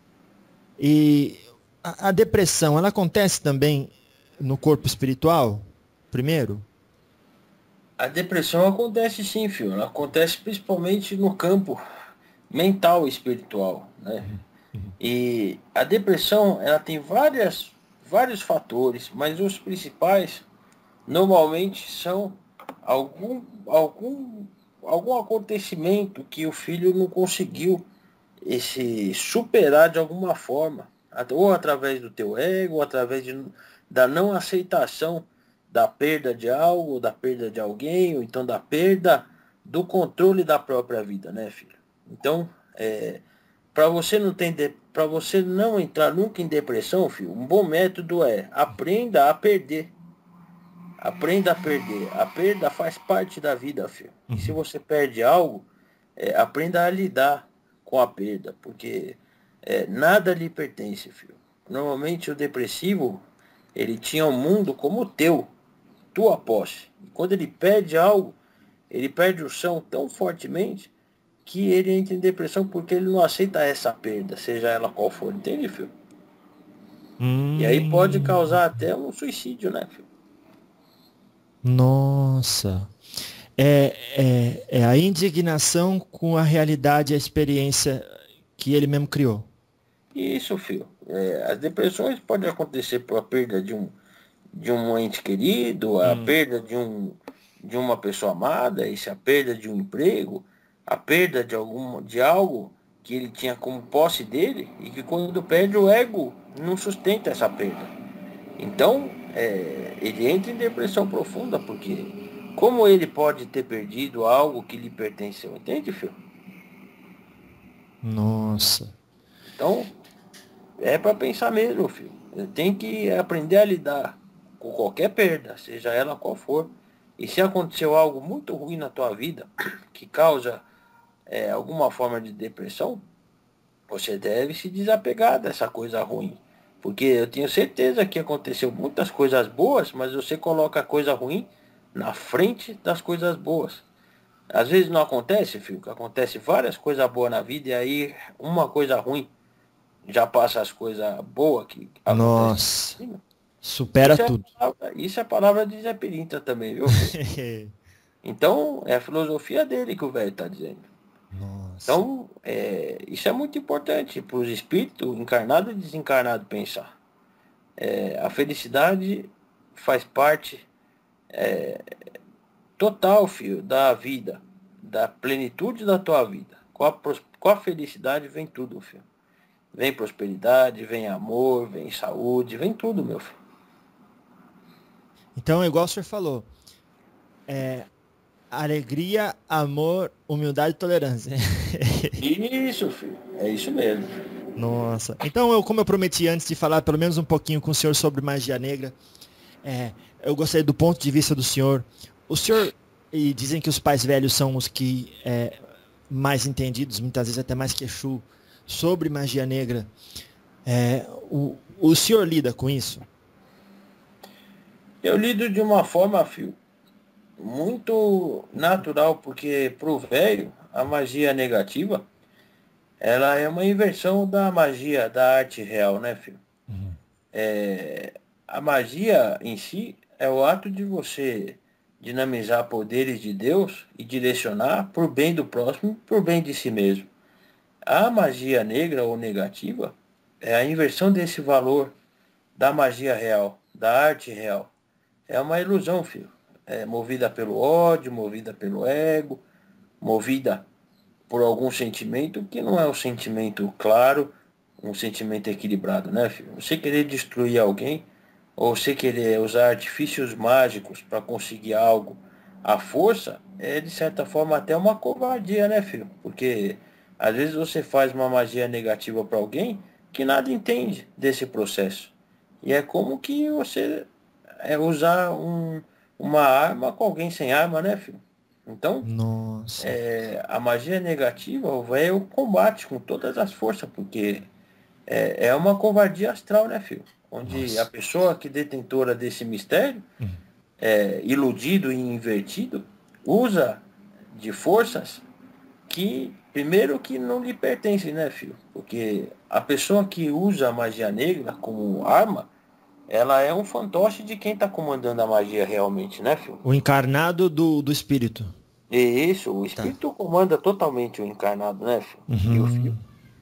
E a depressão, ela acontece também no corpo espiritual, primeiro? A depressão acontece sim, filho. Ela acontece principalmente no campo mental e espiritual, né? E a depressão, ela tem vários fatores, mas os principais normalmente são algum acontecimento que o filho não conseguiu superar de alguma forma, ou através do teu ego, ou através da não aceitação da perda de algo, da perda de alguém, ou então da perda do controle da própria vida, né, filho? Então, para você não entrar nunca em depressão, filho, um bom método é aprenda a perder. Aprenda a perder. A perda faz parte da vida, filho. E se você perde algo, aprenda a lidar com a perda, porque nada lhe pertence, filho. Normalmente o depressivo, ele tinha o mundo como teu, tua posse. E quando ele perde algo, ele perde o chão tão fortemente que ele entra em depressão porque ele não aceita essa perda, seja ela qual for, entende, filho? E aí pode causar até um suicídio, né, filho? Nossa. É a indignação com a realidade, a experiência que ele mesmo criou. Isso, filho. As depressões podem acontecer por a perda de um ente querido, a perda de uma pessoa amada, a perda de um emprego, a perda de algo que ele tinha como posse dele, e que quando perde, o ego não sustenta essa perda. Então, ele entra em depressão profunda, porque como ele pode ter perdido algo que lhe pertenceu? Entende, filho? Nossa. Então, é para pensar mesmo, filho. Tem que aprender a lidar com qualquer perda, seja ela qual for. E se aconteceu algo muito ruim na tua vida, que causa alguma forma de depressão, você deve se desapegar dessa coisa ruim. Porque eu tenho certeza que aconteceu muitas coisas boas, mas você coloca a coisa ruim na frente das coisas boas. Às vezes não acontece, filho, que acontece várias coisas boas na vida e aí uma coisa ruim já passa as coisas boas que acontecem. Nossa, supera tudo. Isso é a palavra de Zé Pirinta também, viu? Então, é a filosofia dele que o velho está dizendo. Nossa. Então, isso é muito importante para os espíritos encarnados e desencarnados pensar. A felicidade faz parte total, filho, da vida, da plenitude da tua vida. Com a felicidade vem tudo, filho. Vem prosperidade, vem amor, vem saúde, vem tudo, meu filho. Então, igual o senhor falou, alegria, amor, humildade e tolerância. Isso, filho. É isso mesmo. Nossa. Então, como eu prometi antes de falar pelo menos um pouquinho com o senhor sobre magia negra, eu gostaria do ponto de vista do senhor. O senhor e dizem que os pais velhos são os que mais entendidos, muitas vezes até mais que Exu, sobre magia negra. O senhor lida com isso? Eu lido de uma forma, Fio, muito natural, porque pro velho, a magia negativa, ela é uma inversão da magia, da arte real, né, Fio? A magia em si é o ato de você dinamizar poderes de Deus e direcionar por bem do próximo, por bem de si mesmo. A magia negra ou negativa é a inversão desse valor da magia real, da arte real. É uma ilusão, filho. É movida pelo ódio, movida pelo ego, movida por algum sentimento que não é um sentimento claro, um sentimento equilibrado, né, filho? Você querer destruir alguém, ou você querer usar artifícios mágicos para conseguir algo à força, é de certa forma até uma covardia, né, filho? Porque às vezes você faz uma magia negativa para alguém que nada entende desse processo. E é como que você usar uma arma com alguém sem arma, né, filho? Então, Nossa. a magia negativa, o velho combate com todas as forças, porque é uma covardia astral, né, filho? Onde a Nossa. pessoa que é detentora desse mistério, iludido e invertido, usa de forças que, primeiro, que não lhe pertencem, né, filho? Porque a pessoa que usa a magia negra como arma, ela é um fantoche de quem está comandando a magia realmente, né, filho? O encarnado do espírito. E isso, o Tá. espírito comanda totalmente o encarnado, né, filho? E o Uhum. filho.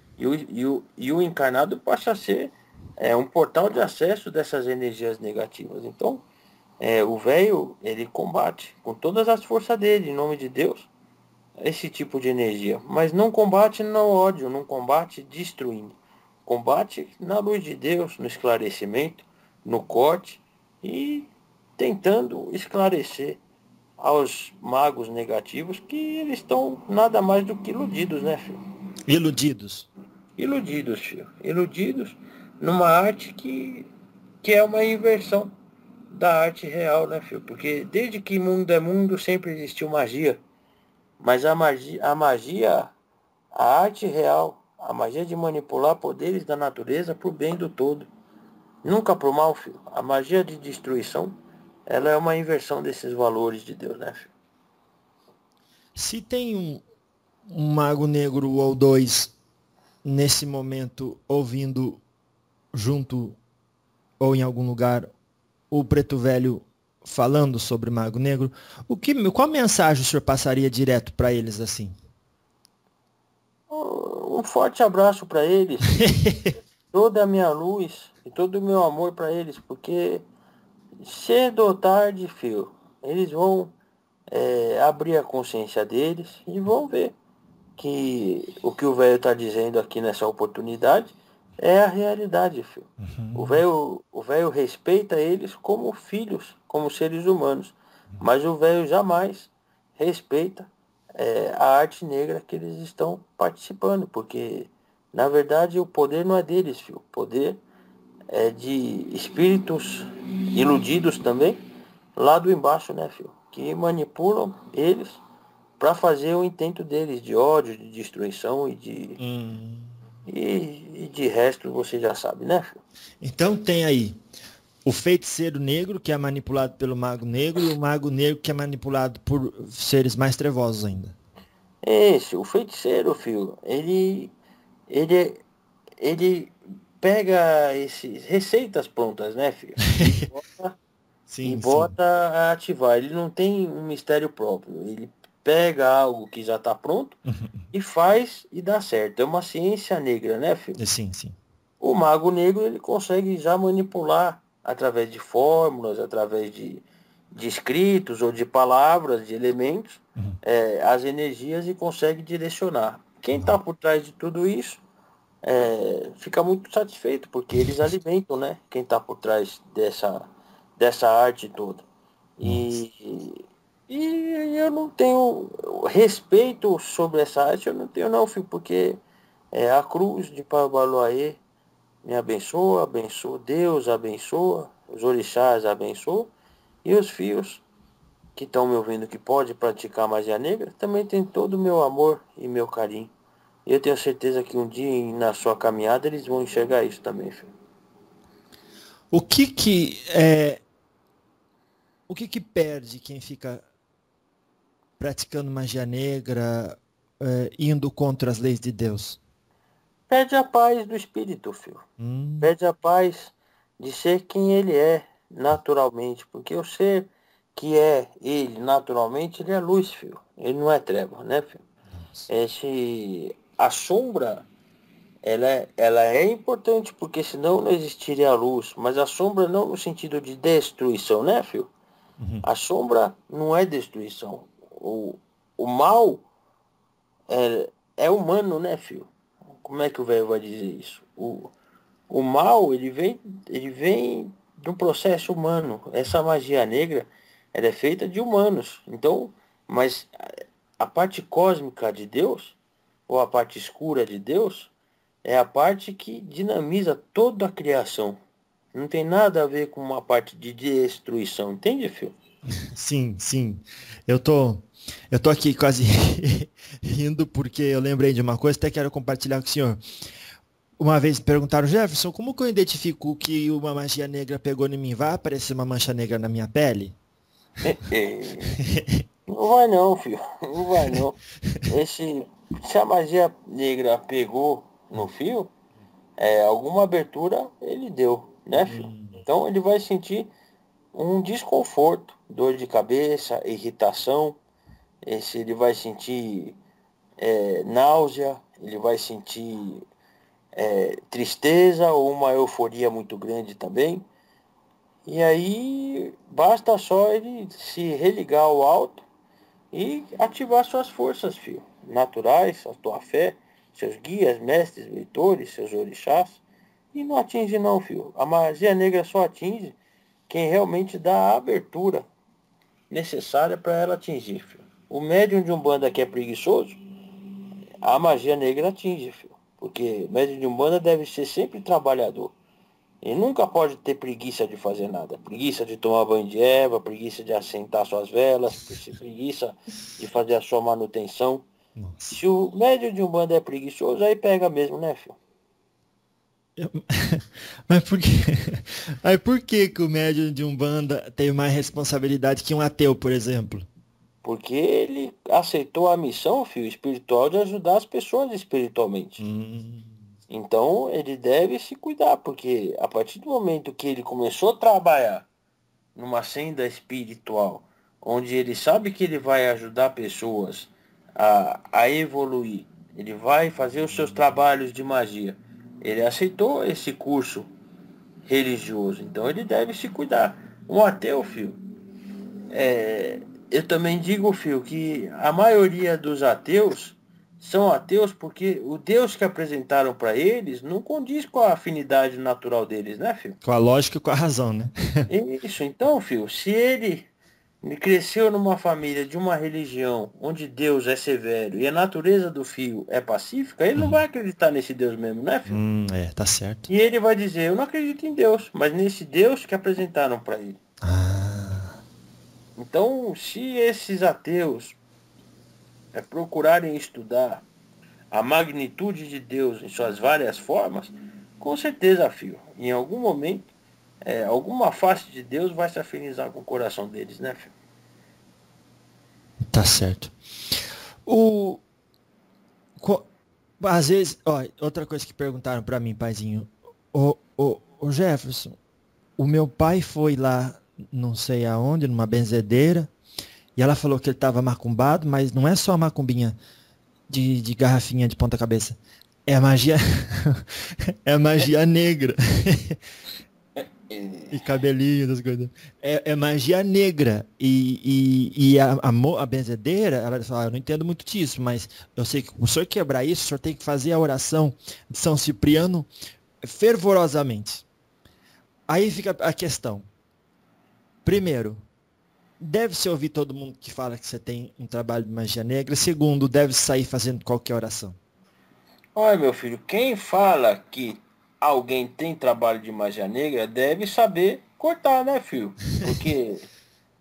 E o encarnado passa a ser um portal de acesso dessas energias negativas. Então, o velho, ele combate com todas as forças dele, em nome de Deus, esse tipo de energia. Mas não combate no ódio, não combate destruindo. Combate na luz de Deus, no esclarecimento, no corte e tentando esclarecer aos magos negativos que eles estão nada mais do que iludidos, né, filho? Iludidos. Iludidos, filho. Iludidos numa arte que é uma inversão da arte real, né, filho? Porque desde que mundo é mundo sempre existiu magia. Mas a arte real, a magia de manipular poderes da natureza por bem do todo. Nunca pro mal, filho. A magia de destruição, ela é uma inversão desses valores de Deus, né, filho? Se tem um mago negro ou dois nesse momento ouvindo junto ou em algum lugar o Preto Velho falando sobre Mago Negro, qual mensagem o senhor passaria direto para eles assim? Um forte abraço para eles, toda a minha luz e todo o meu amor para eles, porque cedo ou tarde, filho, eles vão abrir a consciência deles e vão ver que o que o velho está dizendo aqui nessa oportunidade é a realidade, filho. O velho respeita eles como filhos, como seres humanos, mas o velho jamais respeita a arte negra que eles estão participando, porque na verdade o poder não é deles, filho. O poder é de espíritos iludidos também, lá do embaixo, né, filho? Que manipulam eles para fazer o intento deles de ódio, de destruição e de resto você já sabe, né, filho? Então tem aí o feiticeiro negro, que é manipulado pelo mago negro, e o mago negro, que é manipulado por seres mais trevosos ainda. O feiticeiro, filho, ele, ele pega esses receitas prontas, né, filho? E Sim, sim. bota a ativar. Ele não tem um mistério próprio. Ele pega algo que já está pronto e faz e dá certo. É uma ciência negra, né, filho? Sim, sim. O mago negro, ele consegue já manipular através de fórmulas, através de escritos ou de palavras, de elementos, as energias e consegue direcionar. Quem está por trás de tudo isso fica muito satisfeito, porque eles alimentam, né? Quem está por trás dessa arte toda. E eu não tenho respeito sobre essa arte, eu não tenho não, filho, porque a cruz de Pabaloaê me abençoa, abençoa, Deus abençoa, os orixás abençoam, e os fios que estão me ouvindo que pode praticar magia negra, também tem todo o meu amor e meu carinho. E eu tenho certeza que um dia na sua caminhada eles vão enxergar isso também, filho. O que que perde quem fica praticando magia negra, indo contra as leis de Deus? Perde a paz do espírito, filho. Perde a paz de ser quem ele é naturalmente, porque o ser que é ele naturalmente, ele é luz, filho. Ele não é treva, né, filho? A sombra, ela é importante, porque senão não existiria a luz, mas a sombra não no sentido de destruição, né, filho? A sombra não é destruição. O mal é humano, né, filho? Como é que o velho vai dizer isso? O mal, ele vem de um processo humano. Essa magia negra, ela é feita de humanos. Então, mas a parte cósmica de Deus, ou a parte escura de Deus, é a parte que dinamiza toda a criação. Não tem nada a ver com uma parte de destruição, entende, filho? Sim. Eu tô aqui quase rindo porque eu lembrei de uma coisa, até quero compartilhar com o senhor. Uma vez perguntaram, Jefferson, como que eu identifico que uma magia negra pegou em mim? Vai aparecer uma mancha negra na minha pele? Não vai não, filho. Não vai não. Se a magia negra pegou no fio, alguma abertura ele deu, né, filho? Então ele vai sentir um desconforto, dor de cabeça, irritação. Ele vai sentir náusea, ele vai sentir tristeza ou uma euforia muito grande também. E aí basta só ele se religar ao alto e ativar suas forças, filho, naturais, a tua fé, seus guias, mestres, leitores, seus orixás. E não atinge não, filho. A magia negra só atinge quem realmente dá a abertura necessária para ela atingir, filho. O médium de Umbanda que é preguiçoso, a magia negra atinge, filho. Porque o médium de Umbanda deve ser sempre trabalhador. Ele nunca pode ter preguiça de fazer nada. Preguiça de tomar banho de erva, preguiça de assentar suas velas, preguiça de fazer a sua manutenção. Nossa. Se o médium de Umbanda é preguiçoso, aí pega mesmo, né, filho? Mas por que? Aí por que o médium de Umbanda tem mais responsabilidade que um ateu, por exemplo? Porque ele aceitou a missão, filho, espiritual de ajudar as pessoas espiritualmente. Então ele deve se cuidar, porque a partir do momento que ele começou a trabalhar numa senda espiritual, onde ele sabe que ele vai ajudar pessoas a evoluir, ele vai fazer os seus trabalhos de magia, ele aceitou esse curso religioso, então ele deve se cuidar. Um ateu, filho, eu também digo, filho, que a maioria dos ateus são ateus porque o Deus que apresentaram para eles não condiz com a afinidade natural deles, né, filho? Com a lógica e com a razão, né? Isso, então, filho, se ele cresceu numa família de uma religião onde Deus é severo e a natureza do filho é pacífica, ele não vai acreditar nesse Deus mesmo, né, filho? Tá certo. E ele vai dizer, eu não acredito em Deus, mas nesse Deus que apresentaram para ele. Então, se esses ateus procurarem estudar a magnitude de Deus em suas várias formas, com certeza, filho, em algum momento, alguma face de Deus vai se afinizar com o coração deles, né, filho? Tá certo. Às vezes, ó, outra coisa que perguntaram pra mim, paizinho, o Jefferson, o meu pai foi lá, não sei aonde, numa benzedeira, e ela falou que ele estava macumbado, mas não é só a macumbinha de garrafinha de ponta cabeça. É magia. É magia negra. E cabelinho, das coisas. É magia negra. E a benzedeira, ela fala, eu não entendo muito disso, mas eu sei que o senhor quebrar isso, o senhor tem que fazer a oração de São Cipriano fervorosamente. Aí fica a questão. Primeiro, deve-se ouvir todo mundo que fala que você tem um trabalho de magia negra. Segundo, deve sair fazendo qualquer oração. Olha, meu filho, quem fala que alguém tem trabalho de magia negra deve saber cortar, né, filho? Porque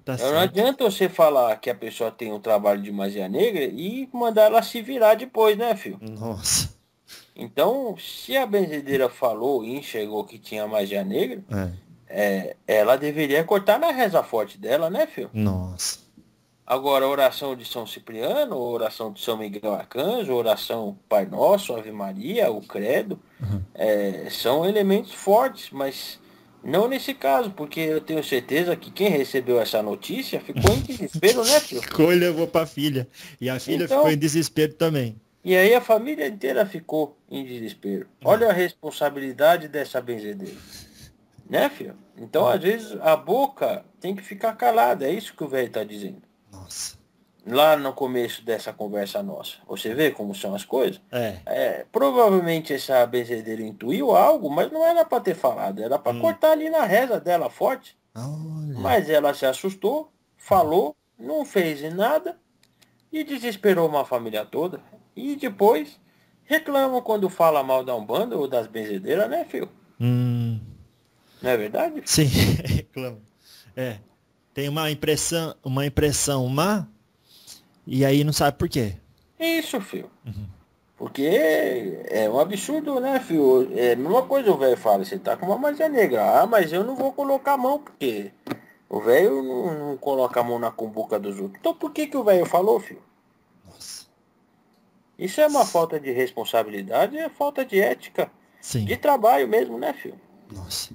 Tá Não certo. adianta você falar que a pessoa tem um trabalho de magia negra e mandar ela se virar depois, né, filho? Nossa. Então, se a benzedeira falou e enxergou que tinha magia negra, É. ela deveria cortar na reza forte dela, né, filho? Nossa. Agora, a oração de São Cipriano, a oração de São Miguel Arcanjo, a oração Pai Nosso, Ave Maria, o Credo, Uhum. são elementos fortes, mas não nesse caso, porque eu tenho certeza que quem recebeu essa notícia ficou em desespero, né, filho? Ficou e levou pra filha. E a filha ficou em Então, desespero também. e aí a família inteira ficou em desespero. Olha a responsabilidade dessa benzedeira, né, filho? Então, às vezes, a boca tem que ficar calada, é isso que o velho está dizendo. Nossa. Lá no começo dessa conversa nossa. Você vê como são as coisas? É. Provavelmente essa benzedeira intuiu algo, mas não era para ter falado, era para cortar ali na reza dela forte. Olha. Mas ela se assustou, falou, não fez nada e desesperou uma família toda. E depois reclamam quando fala mal da Umbanda ou das benzedeiras, né, filho? Hum. Não é verdade? Sim, reclamo. É. Tem uma impressão má e aí não sabe por quê. Isso, filho. Porque é um absurdo, né, filho? É a mesma coisa o velho fala, você tá com uma magia negra. Ah, mas eu não vou colocar a mão, porque o velho não coloca a mão na cumbuca dos outros. Então por que que o velho falou, filho? Nossa. Isso é uma falta de responsabilidade, é falta de ética, Sim. de trabalho mesmo, né, filho? Nossa.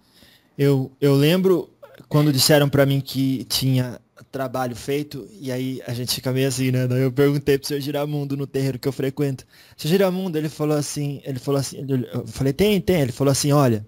Eu lembro quando disseram pra mim que tinha trabalho feito, e aí a gente fica meio assim, né? Daí eu perguntei pro seu Giramundo no terreiro que eu frequento. Seu Giramundo, ele falou assim, eu falei, tem, ele falou assim, olha,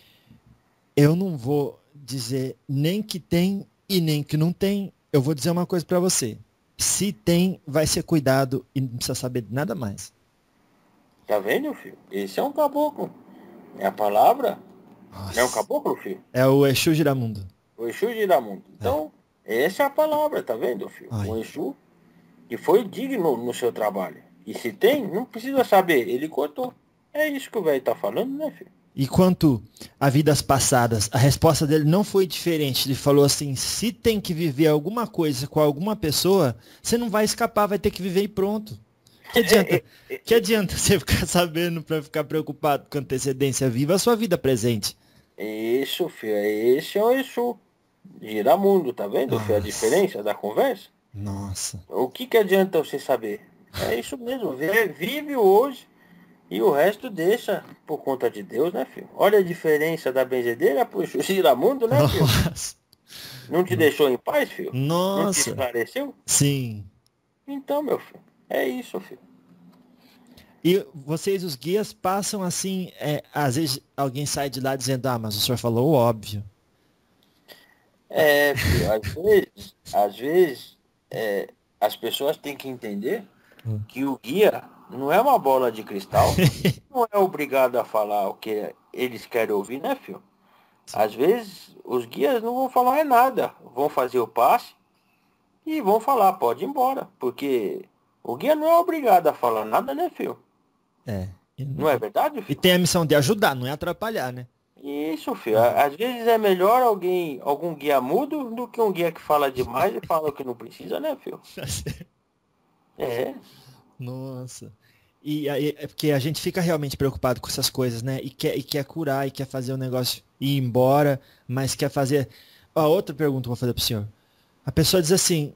eu não vou dizer nem que tem e nem que não tem, eu vou dizer uma coisa pra você. Se tem, vai ser cuidado e não precisa saber de nada mais. Tá vendo, filho? Esse é um caboclo. É a palavra. Não é um Nossa. caboclo, filho? É o Exu Giramundo. O Exu Giramundo. Então, essa é a palavra, tá vendo, filho? Ai. O Exu que foi digno no seu trabalho. E se tem, não precisa saber. Ele cortou. É isso que o velho tá falando, né, filho? E quanto a vidas passadas, a resposta dele não foi diferente. Ele falou assim, se tem que viver alguma coisa com alguma pessoa, você não vai escapar, vai ter que viver e pronto. Que adianta você ficar sabendo para ficar preocupado com antecedência? Viva a sua vida presente. Isso, filho. Esse é o Exu. Giramundo, tá vendo, filho? A Nossa. diferença da conversa? Nossa. O que adianta você saber? É isso mesmo. Vive o hoje e o resto deixa por conta de Deus, né, filho? Olha a diferença da benzedeira pro Exu Giramundo, né, filho? Nossa. Não te deixou em paz, filho? Não te Nossa. esclareceu? Sim. Então, meu filho, é isso, filho. E vocês, os guias, passam assim, às vezes alguém sai de lá dizendo, ah, mas o senhor falou o óbvio. Filho, às vezes, as pessoas têm que entender que o guia não é uma bola de cristal, não é obrigado a falar o que eles querem ouvir, né, filho? Às vezes, os guias não vão falar nada, vão fazer o passe e vão falar, pode ir embora, porque o guia não é obrigado a falar nada, né, filho? Não é verdade, E filho? tem a missão de ajudar, não é atrapalhar, né? Isso, filho. Às vezes é melhor algum guia mudo do que um guia que fala demais e fala o que não precisa, né, filho? É. Nossa. E aí, é porque a gente fica realmente preocupado com essas coisas, né? E quer curar, e quer fazer o negócio ir embora, mas quer fazer. Ó, outra pergunta que eu vou fazer pro senhor. A pessoa diz assim,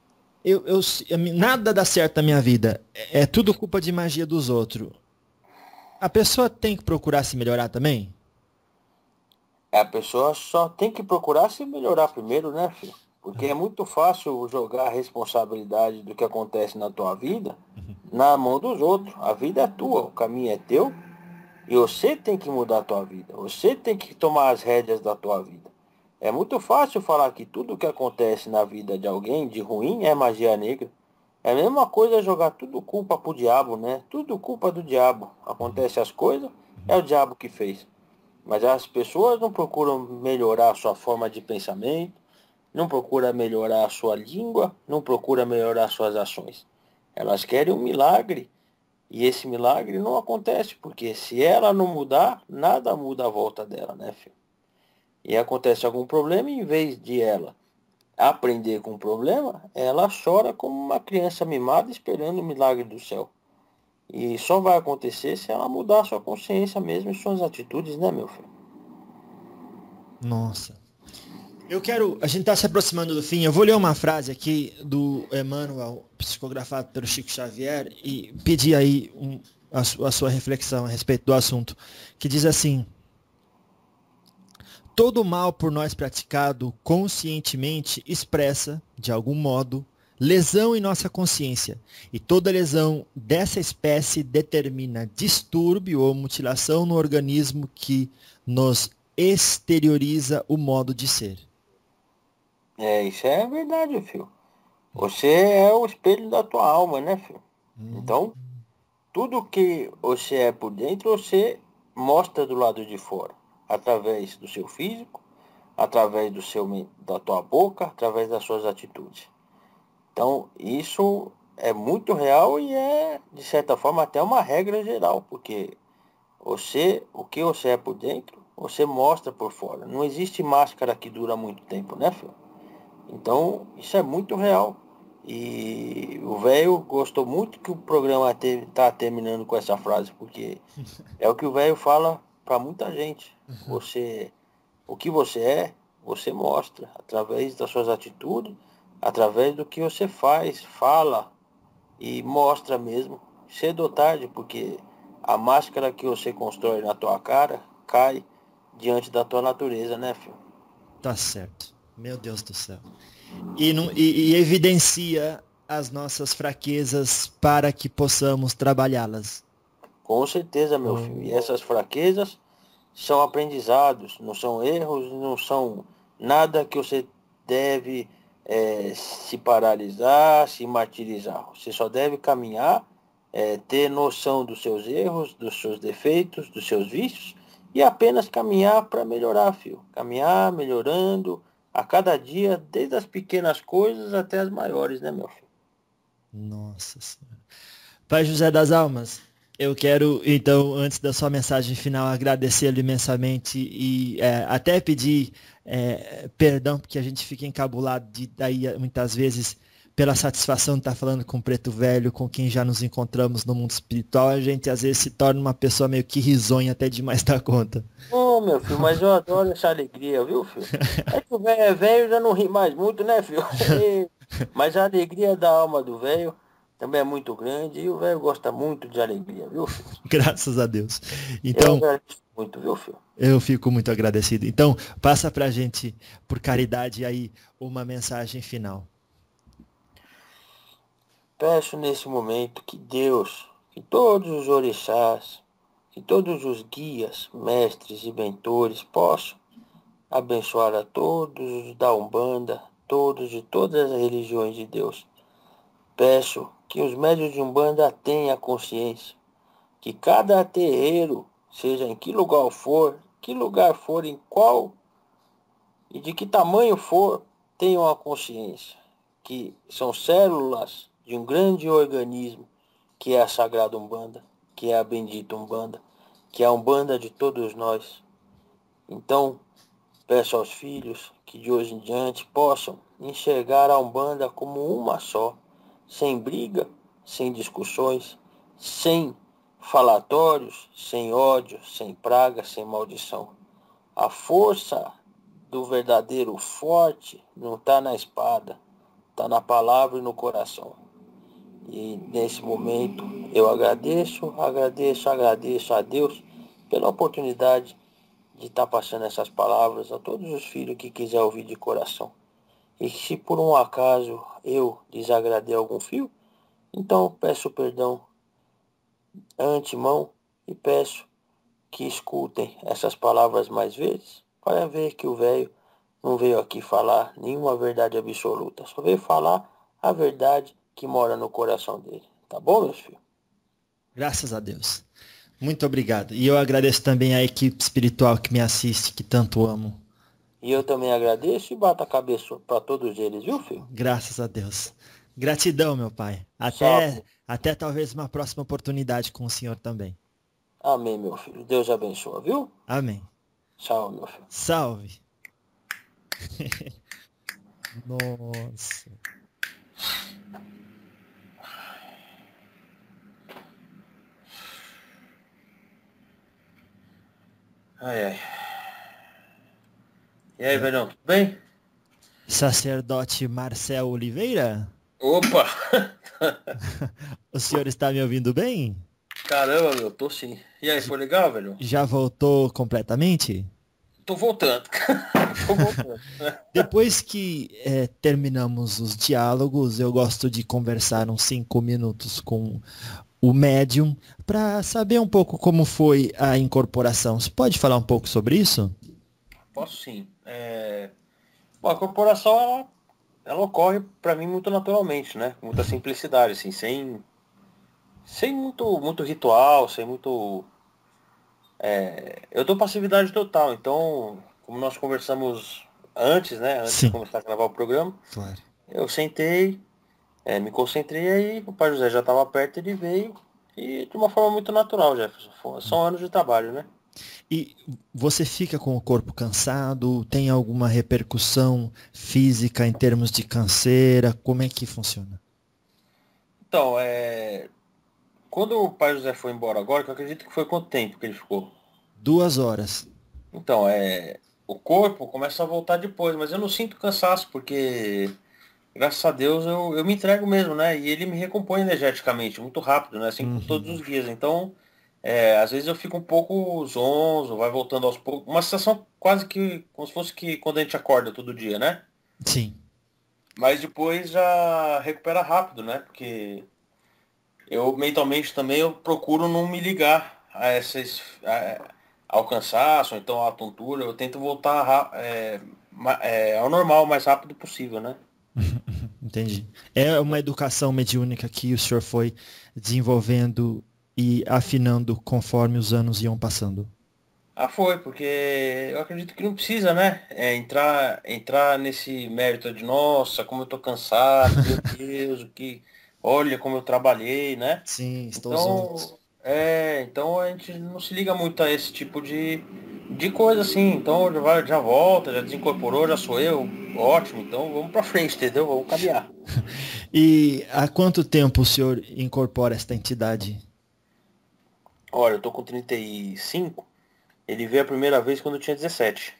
nada dá certo na minha vida. É tudo culpa de magia dos outros. A pessoa tem que procurar se melhorar também? A pessoa só tem que procurar se melhorar primeiro, né, filho? Porque é muito fácil jogar a responsabilidade do que acontece na tua vida na mão dos outros. A vida é tua, o caminho é teu e você tem que mudar a tua vida. Você tem que tomar as rédeas da tua vida. É muito fácil falar que tudo que acontece na vida de alguém de ruim é magia negra. É a mesma coisa jogar tudo culpa pro diabo, né? Tudo culpa do diabo. Acontece as coisas, é o diabo que fez. Mas as pessoas não procuram melhorar a sua forma de pensamento, não procuram melhorar a sua língua, não procuram melhorar suas ações. Elas querem um milagre. E esse milagre não acontece, porque se ela não mudar, nada muda à volta dela, né, filho? E acontece algum problema, em vez de ela aprender com o problema, ela chora como uma criança mimada esperando o milagre do céu. E só vai acontecer se ela mudar sua consciência mesmo e suas atitudes, né, meu filho? Nossa. A gente está se aproximando do fim. Eu vou ler uma frase aqui do Emmanuel, psicografado pelo Chico Xavier, e pedir aí a sua reflexão a respeito do assunto, que diz assim: todo mal por nós praticado conscientemente expressa, de algum modo, lesão em nossa consciência, e toda lesão dessa espécie determina distúrbio ou mutilação no organismo que nos exterioriza o modo de ser. Isso é verdade, filho. Você é o espelho da tua alma, né, filho? Então, tudo que você é por dentro, você mostra do lado de fora, através do seu físico, através da tua boca, através das suas atitudes. Então, isso é muito real e é, de certa forma, até uma regra geral, porque o que você é por dentro, você mostra por fora. Não existe máscara que dura muito tempo, né, filho? Então, isso é muito real. E o velho gostou muito que o programa tá terminando com essa frase, porque é o que o velho fala para muita gente. O que você é, você mostra através das suas atitudes, através do que você faz, fala e mostra mesmo, cedo ou tarde, porque a máscara que você constrói na tua cara cai diante da tua natureza, né, filho? Tá certo. Meu Deus do céu. E evidencia as nossas fraquezas para que possamos trabalhá-las. Com certeza, meu filho. E essas fraquezas são aprendizados, não são erros, não são nada que você deve se paralisar, se martirizar. Você só deve caminhar, ter noção dos seus erros, dos seus defeitos, dos seus vícios e apenas caminhar para melhorar, filho. Caminhar, melhorando a cada dia, desde as pequenas coisas até as maiores, né, meu filho? Nossa Senhora. Pai José das Almas, eu quero, então, antes da sua mensagem final, agradecer-lhe imensamente e até pedir perdão, porque a gente fica encabulado daí muitas vezes pela satisfação de estar falando com o Preto Velho, com quem já nos encontramos no mundo espiritual. A gente às vezes se torna uma pessoa meio que risonha até demais da conta. Ô, meu filho, mas eu adoro essa alegria, viu, filho? É que o velho é velho, já não ri mais muito, né, filho? Mas a alegria da alma do velho também é muito grande e o velho gosta muito de alegria, viu, filho? Graças a Deus. Eu Então, agradeço muito, viu, filho? eu fico muito agradecido. Então, passa pra gente, por caridade, aí, uma mensagem final. Peço nesse momento que Deus, que todos os orixás, que todos os guias, mestres e mentores possam abençoar a todos da Umbanda, todos de todas as religiões de Deus. Peço que os médios de Umbanda tenham consciência que cada terreiro, seja em que lugar for, em qual e de que tamanho for, tenham a consciência que são células de um grande organismo que é a Sagrada Umbanda, que é a Bendita Umbanda, que é a Umbanda de todos nós. Então, peço aos filhos que de hoje em diante possam enxergar a Umbanda como uma só, sem briga, sem discussões, sem falatórios, sem ódio, sem praga, sem maldição. A força do verdadeiro forte não está na espada, está na palavra e no coração. E nesse momento eu agradeço a Deus pela oportunidade de estar passando essas palavras a todos os filhos que quiser ouvir de coração. E se por um acaso eu desagradei algum filho, então peço perdão antemão e peço que escutem essas palavras mais vezes para ver que o velho não veio aqui falar nenhuma verdade absoluta, só veio falar a verdade que mora no coração dele. Tá bom, meus filhos? Graças a Deus. Muito obrigado. E eu agradeço também a equipe espiritual que me assiste, que tanto amo. E eu também agradeço e bato a cabeça para todos eles, viu, filho? Graças a Deus. Gratidão, meu pai. Até talvez uma próxima oportunidade com o senhor também. Amém, meu filho. Deus abençoe, viu? Amém. Tchau, meu filho. Salve. Nossa. Ai, ai. E aí, velhão, tudo bem? Sacerdote Marcel Oliveira? Opa! O senhor está me ouvindo bem? Caramba, meu, tô sim. E aí, foi legal, velho? Já voltou completamente? Tô voltando. Tô voltando. Depois que terminamos os diálogos, eu gosto de conversar uns 5 minutos com o médium para saber um pouco como foi a incorporação. Você pode falar um pouco sobre isso? Posso sim. Bom, a corporação, ela ocorre pra mim muito naturalmente, né? Com muita simplicidade, assim, sem muito ritual, sem muito... Eu dou passividade total, então, como nós conversamos antes, né? Antes de Sim, começar a gravar o programa, claro. eu sentei, me concentrei aí, o pai José já estava perto, ele veio, e de uma forma muito natural, Jefferson. São anos de trabalho, né? E você fica com o corpo cansado? Tem alguma repercussão física em termos de canseira? Como é que funciona? Então, quando o pai José foi embora agora, que eu acredito que foi quanto tempo que ele ficou? 2 horas. Então, o corpo começa a voltar depois, mas eu não sinto cansaço, porque, graças a Deus, eu me entrego mesmo, né? E ele me recompõe energeticamente, muito rápido, né? Assim como todos Uhum. os dias. Então, às vezes eu fico um pouco zonzo, vai voltando aos poucos. Uma sensação quase que, como se fosse que quando a gente acorda todo dia, né? Sim. Mas depois já recupera rápido, né? Porque eu mentalmente também eu procuro não me ligar ao cansaço, ou então à tontura. Eu tento voltar ao normal o mais rápido possível, né? Entendi. É uma educação mediúnica que o senhor foi desenvolvendo e afinando conforme os anos iam passando. Ah, foi, porque eu acredito que não precisa, né? Entrar nesse mérito de, nossa, como eu tô cansado, meu Deus, olha como eu trabalhei, né? Sim, estou zonzo. Então a gente não se liga muito a esse tipo de coisa assim. Então já volta, já desincorporou, já sou eu, ótimo. Então vamos pra frente, entendeu? Vamos caminhar. E há quanto tempo o senhor incorpora esta entidade? Olha, eu tô com 35. Ele veio a primeira vez quando eu tinha 17.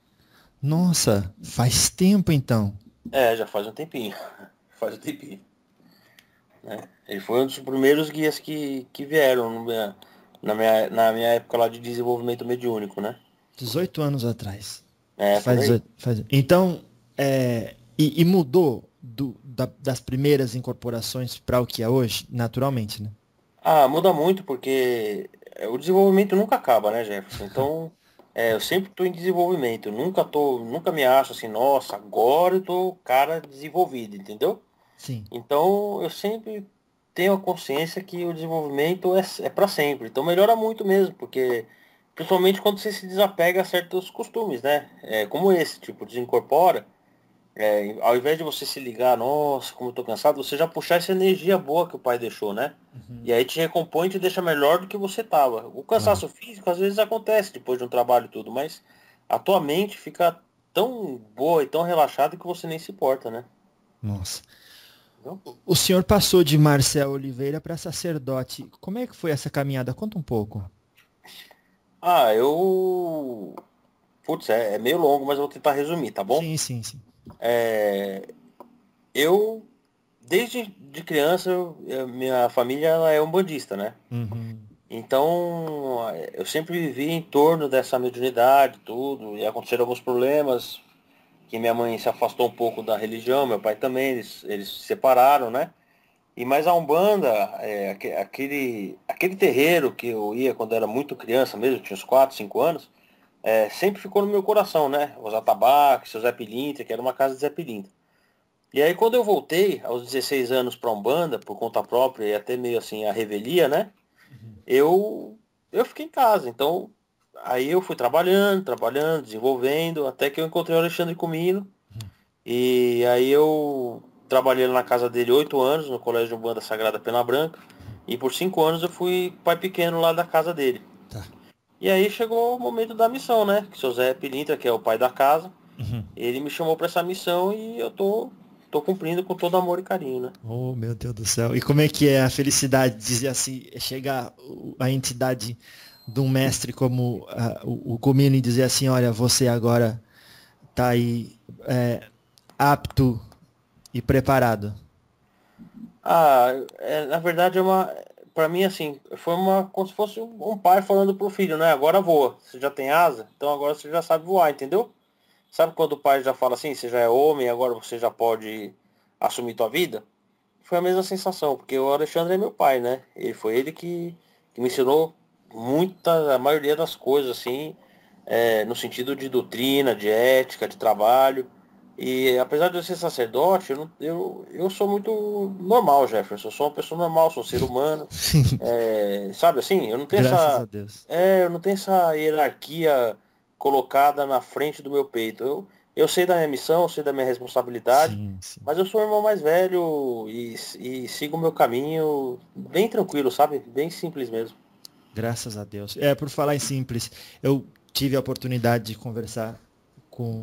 Nossa, faz tempo então. Já faz um tempinho. Faz um tempinho, né? Ele foi um dos primeiros guias que vieram na minha época lá de desenvolvimento mediúnico, né? 18 anos atrás. Por Faz aí. 18, então, e mudou das primeiras incorporações para o que é hoje, naturalmente, né? Ah, muda muito porque o desenvolvimento nunca acaba, né, Jefferson? Então, eu sempre estou em desenvolvimento. Nunca me acho assim, nossa, agora eu tô cara desenvolvido, entendeu? Sim. Então, eu sempre tenho a consciência que o desenvolvimento é para sempre. Então, melhora muito mesmo, porque principalmente quando você se desapega a certos costumes, né? Como esse, tipo, desincorpora. Ao invés de você se ligar, nossa, como eu tô cansado, você já puxar essa energia boa que o pai deixou, né? Uhum. E aí te recompõe e te deixa melhor do que você tava. O Claro. cansaço físico às vezes acontece depois de um trabalho e tudo, mas a tua mente fica tão boa e tão relaxada que você nem se importa, né? Nossa. Entendeu? O senhor passou de Marcel Oliveira para sacerdote. Como é que foi essa caminhada? Conta um pouco. Ah, eu. Putz, é meio longo, mas eu vou tentar resumir, tá bom? Sim, sim, sim. Eu, desde de criança, minha família ela é umbandista, né? Uhum. Então, eu sempre vivi em torno dessa mediunidade, tudo, e aconteceram alguns problemas, que minha mãe se afastou um pouco da religião, meu pai também, eles se separaram, né? E mais a Umbanda, aquele terreiro que eu ia quando era muito criança mesmo, tinha uns 4, 5 anos, sempre ficou no meu coração, né? Os atabaques, seu Zé Pilintra, que era uma casa de Zé Pilintra. E aí quando eu voltei, aos 16 anos pra Umbanda, por conta própria e até meio assim a revelia, né? Uhum. Eu fiquei em casa. Então, aí eu fui trabalhando, desenvolvendo, até que eu encontrei o Alexandre Comino. E aí eu trabalhei lá na casa dele 8 anos, no Colégio de Umbanda Sagrada Pena Branca. E por 5 anos eu fui pai pequeno lá da casa dele. Tá. E aí chegou o momento da missão, né? Que o seu Zé Pilintra, que é o pai da casa, Ele me chamou para essa missão e eu tô cumprindo com todo amor e carinho, né? Oh, meu Deus do céu. E como é que é a felicidade de dizer assim, chegar a entidade de um mestre como o Comino e dizer assim, olha, você agora tá aí apto e preparado. Na verdade para mim assim, foi como se fosse um pai falando pro filho, né? Agora voa, você já tem asa, então agora você já sabe voar, entendeu? Sabe quando o pai já fala assim, você já é homem, agora você já pode assumir tua vida? Foi a mesma sensação, porque o Alexandre é meu pai, né? Ele que me ensinou a maioria das coisas, assim, no sentido de doutrina, de ética, de trabalho. E apesar de eu ser sacerdote, eu sou muito normal, Jefferson. Eu sou uma pessoa normal, sou um ser humano. Sabe assim, Graças a Deus. eu não tenho essa hierarquia colocada na frente do meu peito. Eu sei da minha missão, eu sei da minha responsabilidade, Sim, sim. mas eu sou o irmão mais velho e sigo o meu caminho bem tranquilo, sabe? Bem simples mesmo. Graças a Deus. Por falar em simples, eu tive a oportunidade de conversar com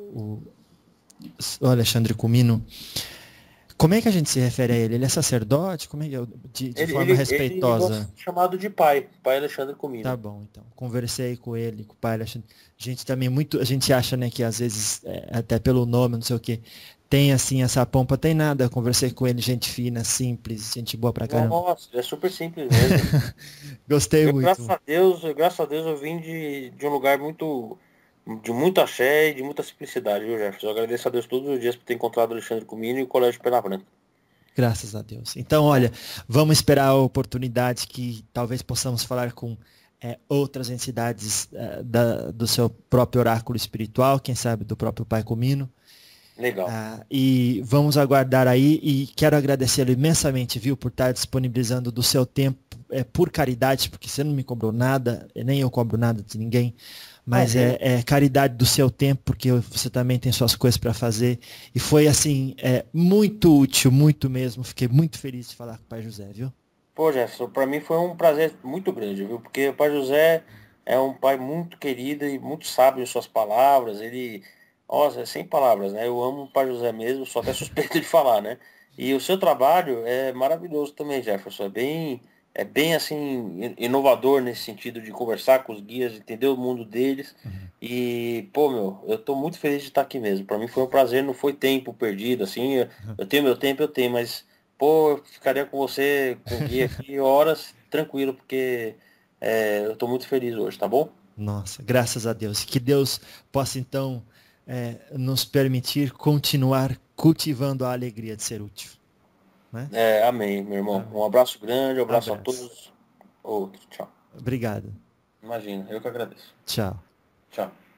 o Alexandre Comino. Como é que a gente se refere a ele? Ele é sacerdote? Como é que de forma Ele gosta respeitosa? de ser chamado de pai Alexandre Comino. Tá bom, então. Conversei com ele, com o pai Alexandre. A gente também a gente acha, né, que às vezes, até pelo nome, não sei o que, tem assim essa pompa, tem nada. Eu conversei com ele, gente fina, simples, gente boa pra caramba. Nossa, é super simples mesmo. Gostei Eu, muito. graças a Deus eu vim de um lugar de muita fé e de muita simplicidade, viu, Jefferson? Eu agradeço a Deus todos os dias por ter encontrado o Alexandre Comino e o Colégio Pena Branca. Graças a Deus. Então, olha, vamos esperar a oportunidade que talvez possamos falar com outras entidades do seu próprio oráculo espiritual, quem sabe do próprio Pai Comino. Legal. E vamos aguardar aí e quero agradecê-lo imensamente, viu, por estar disponibilizando do seu tempo, por caridade, porque você não me cobrou nada, nem eu cobro nada de ninguém, mas é caridade do seu tempo, porque você também tem suas coisas para fazer. E foi assim, muito útil, muito mesmo. Fiquei muito feliz de falar com o Pai José, viu? Pô, Jefferson, para mim foi um prazer muito grande, viu? Porque o Pai José é um pai muito querido e muito sábio em suas palavras. Nossa, é sem palavras, né? Eu amo o Pai José mesmo, sou até suspeito de falar, né? E o seu trabalho é maravilhoso também, Jefferson. É bem assim, inovador nesse sentido de conversar com os guias, entender o mundo deles. E, pô, meu, eu tô muito feliz de estar aqui mesmo. Para mim foi um prazer, não foi tempo perdido, assim. Eu tenho meu tempo, eu tenho, mas pô, eu ficaria com você, com o guia aqui, horas, tranquilo, porque eu tô muito feliz hoje, tá bom? Nossa, graças a Deus. Que Deus possa então nos permitir continuar cultivando a alegria de ser útil. Né? Amém, meu irmão. Amém. Um abraço grande, um abraço a Abraço. todos. Outro, tchau. Obrigado. Imagina, eu que agradeço. Tchau. Tchau.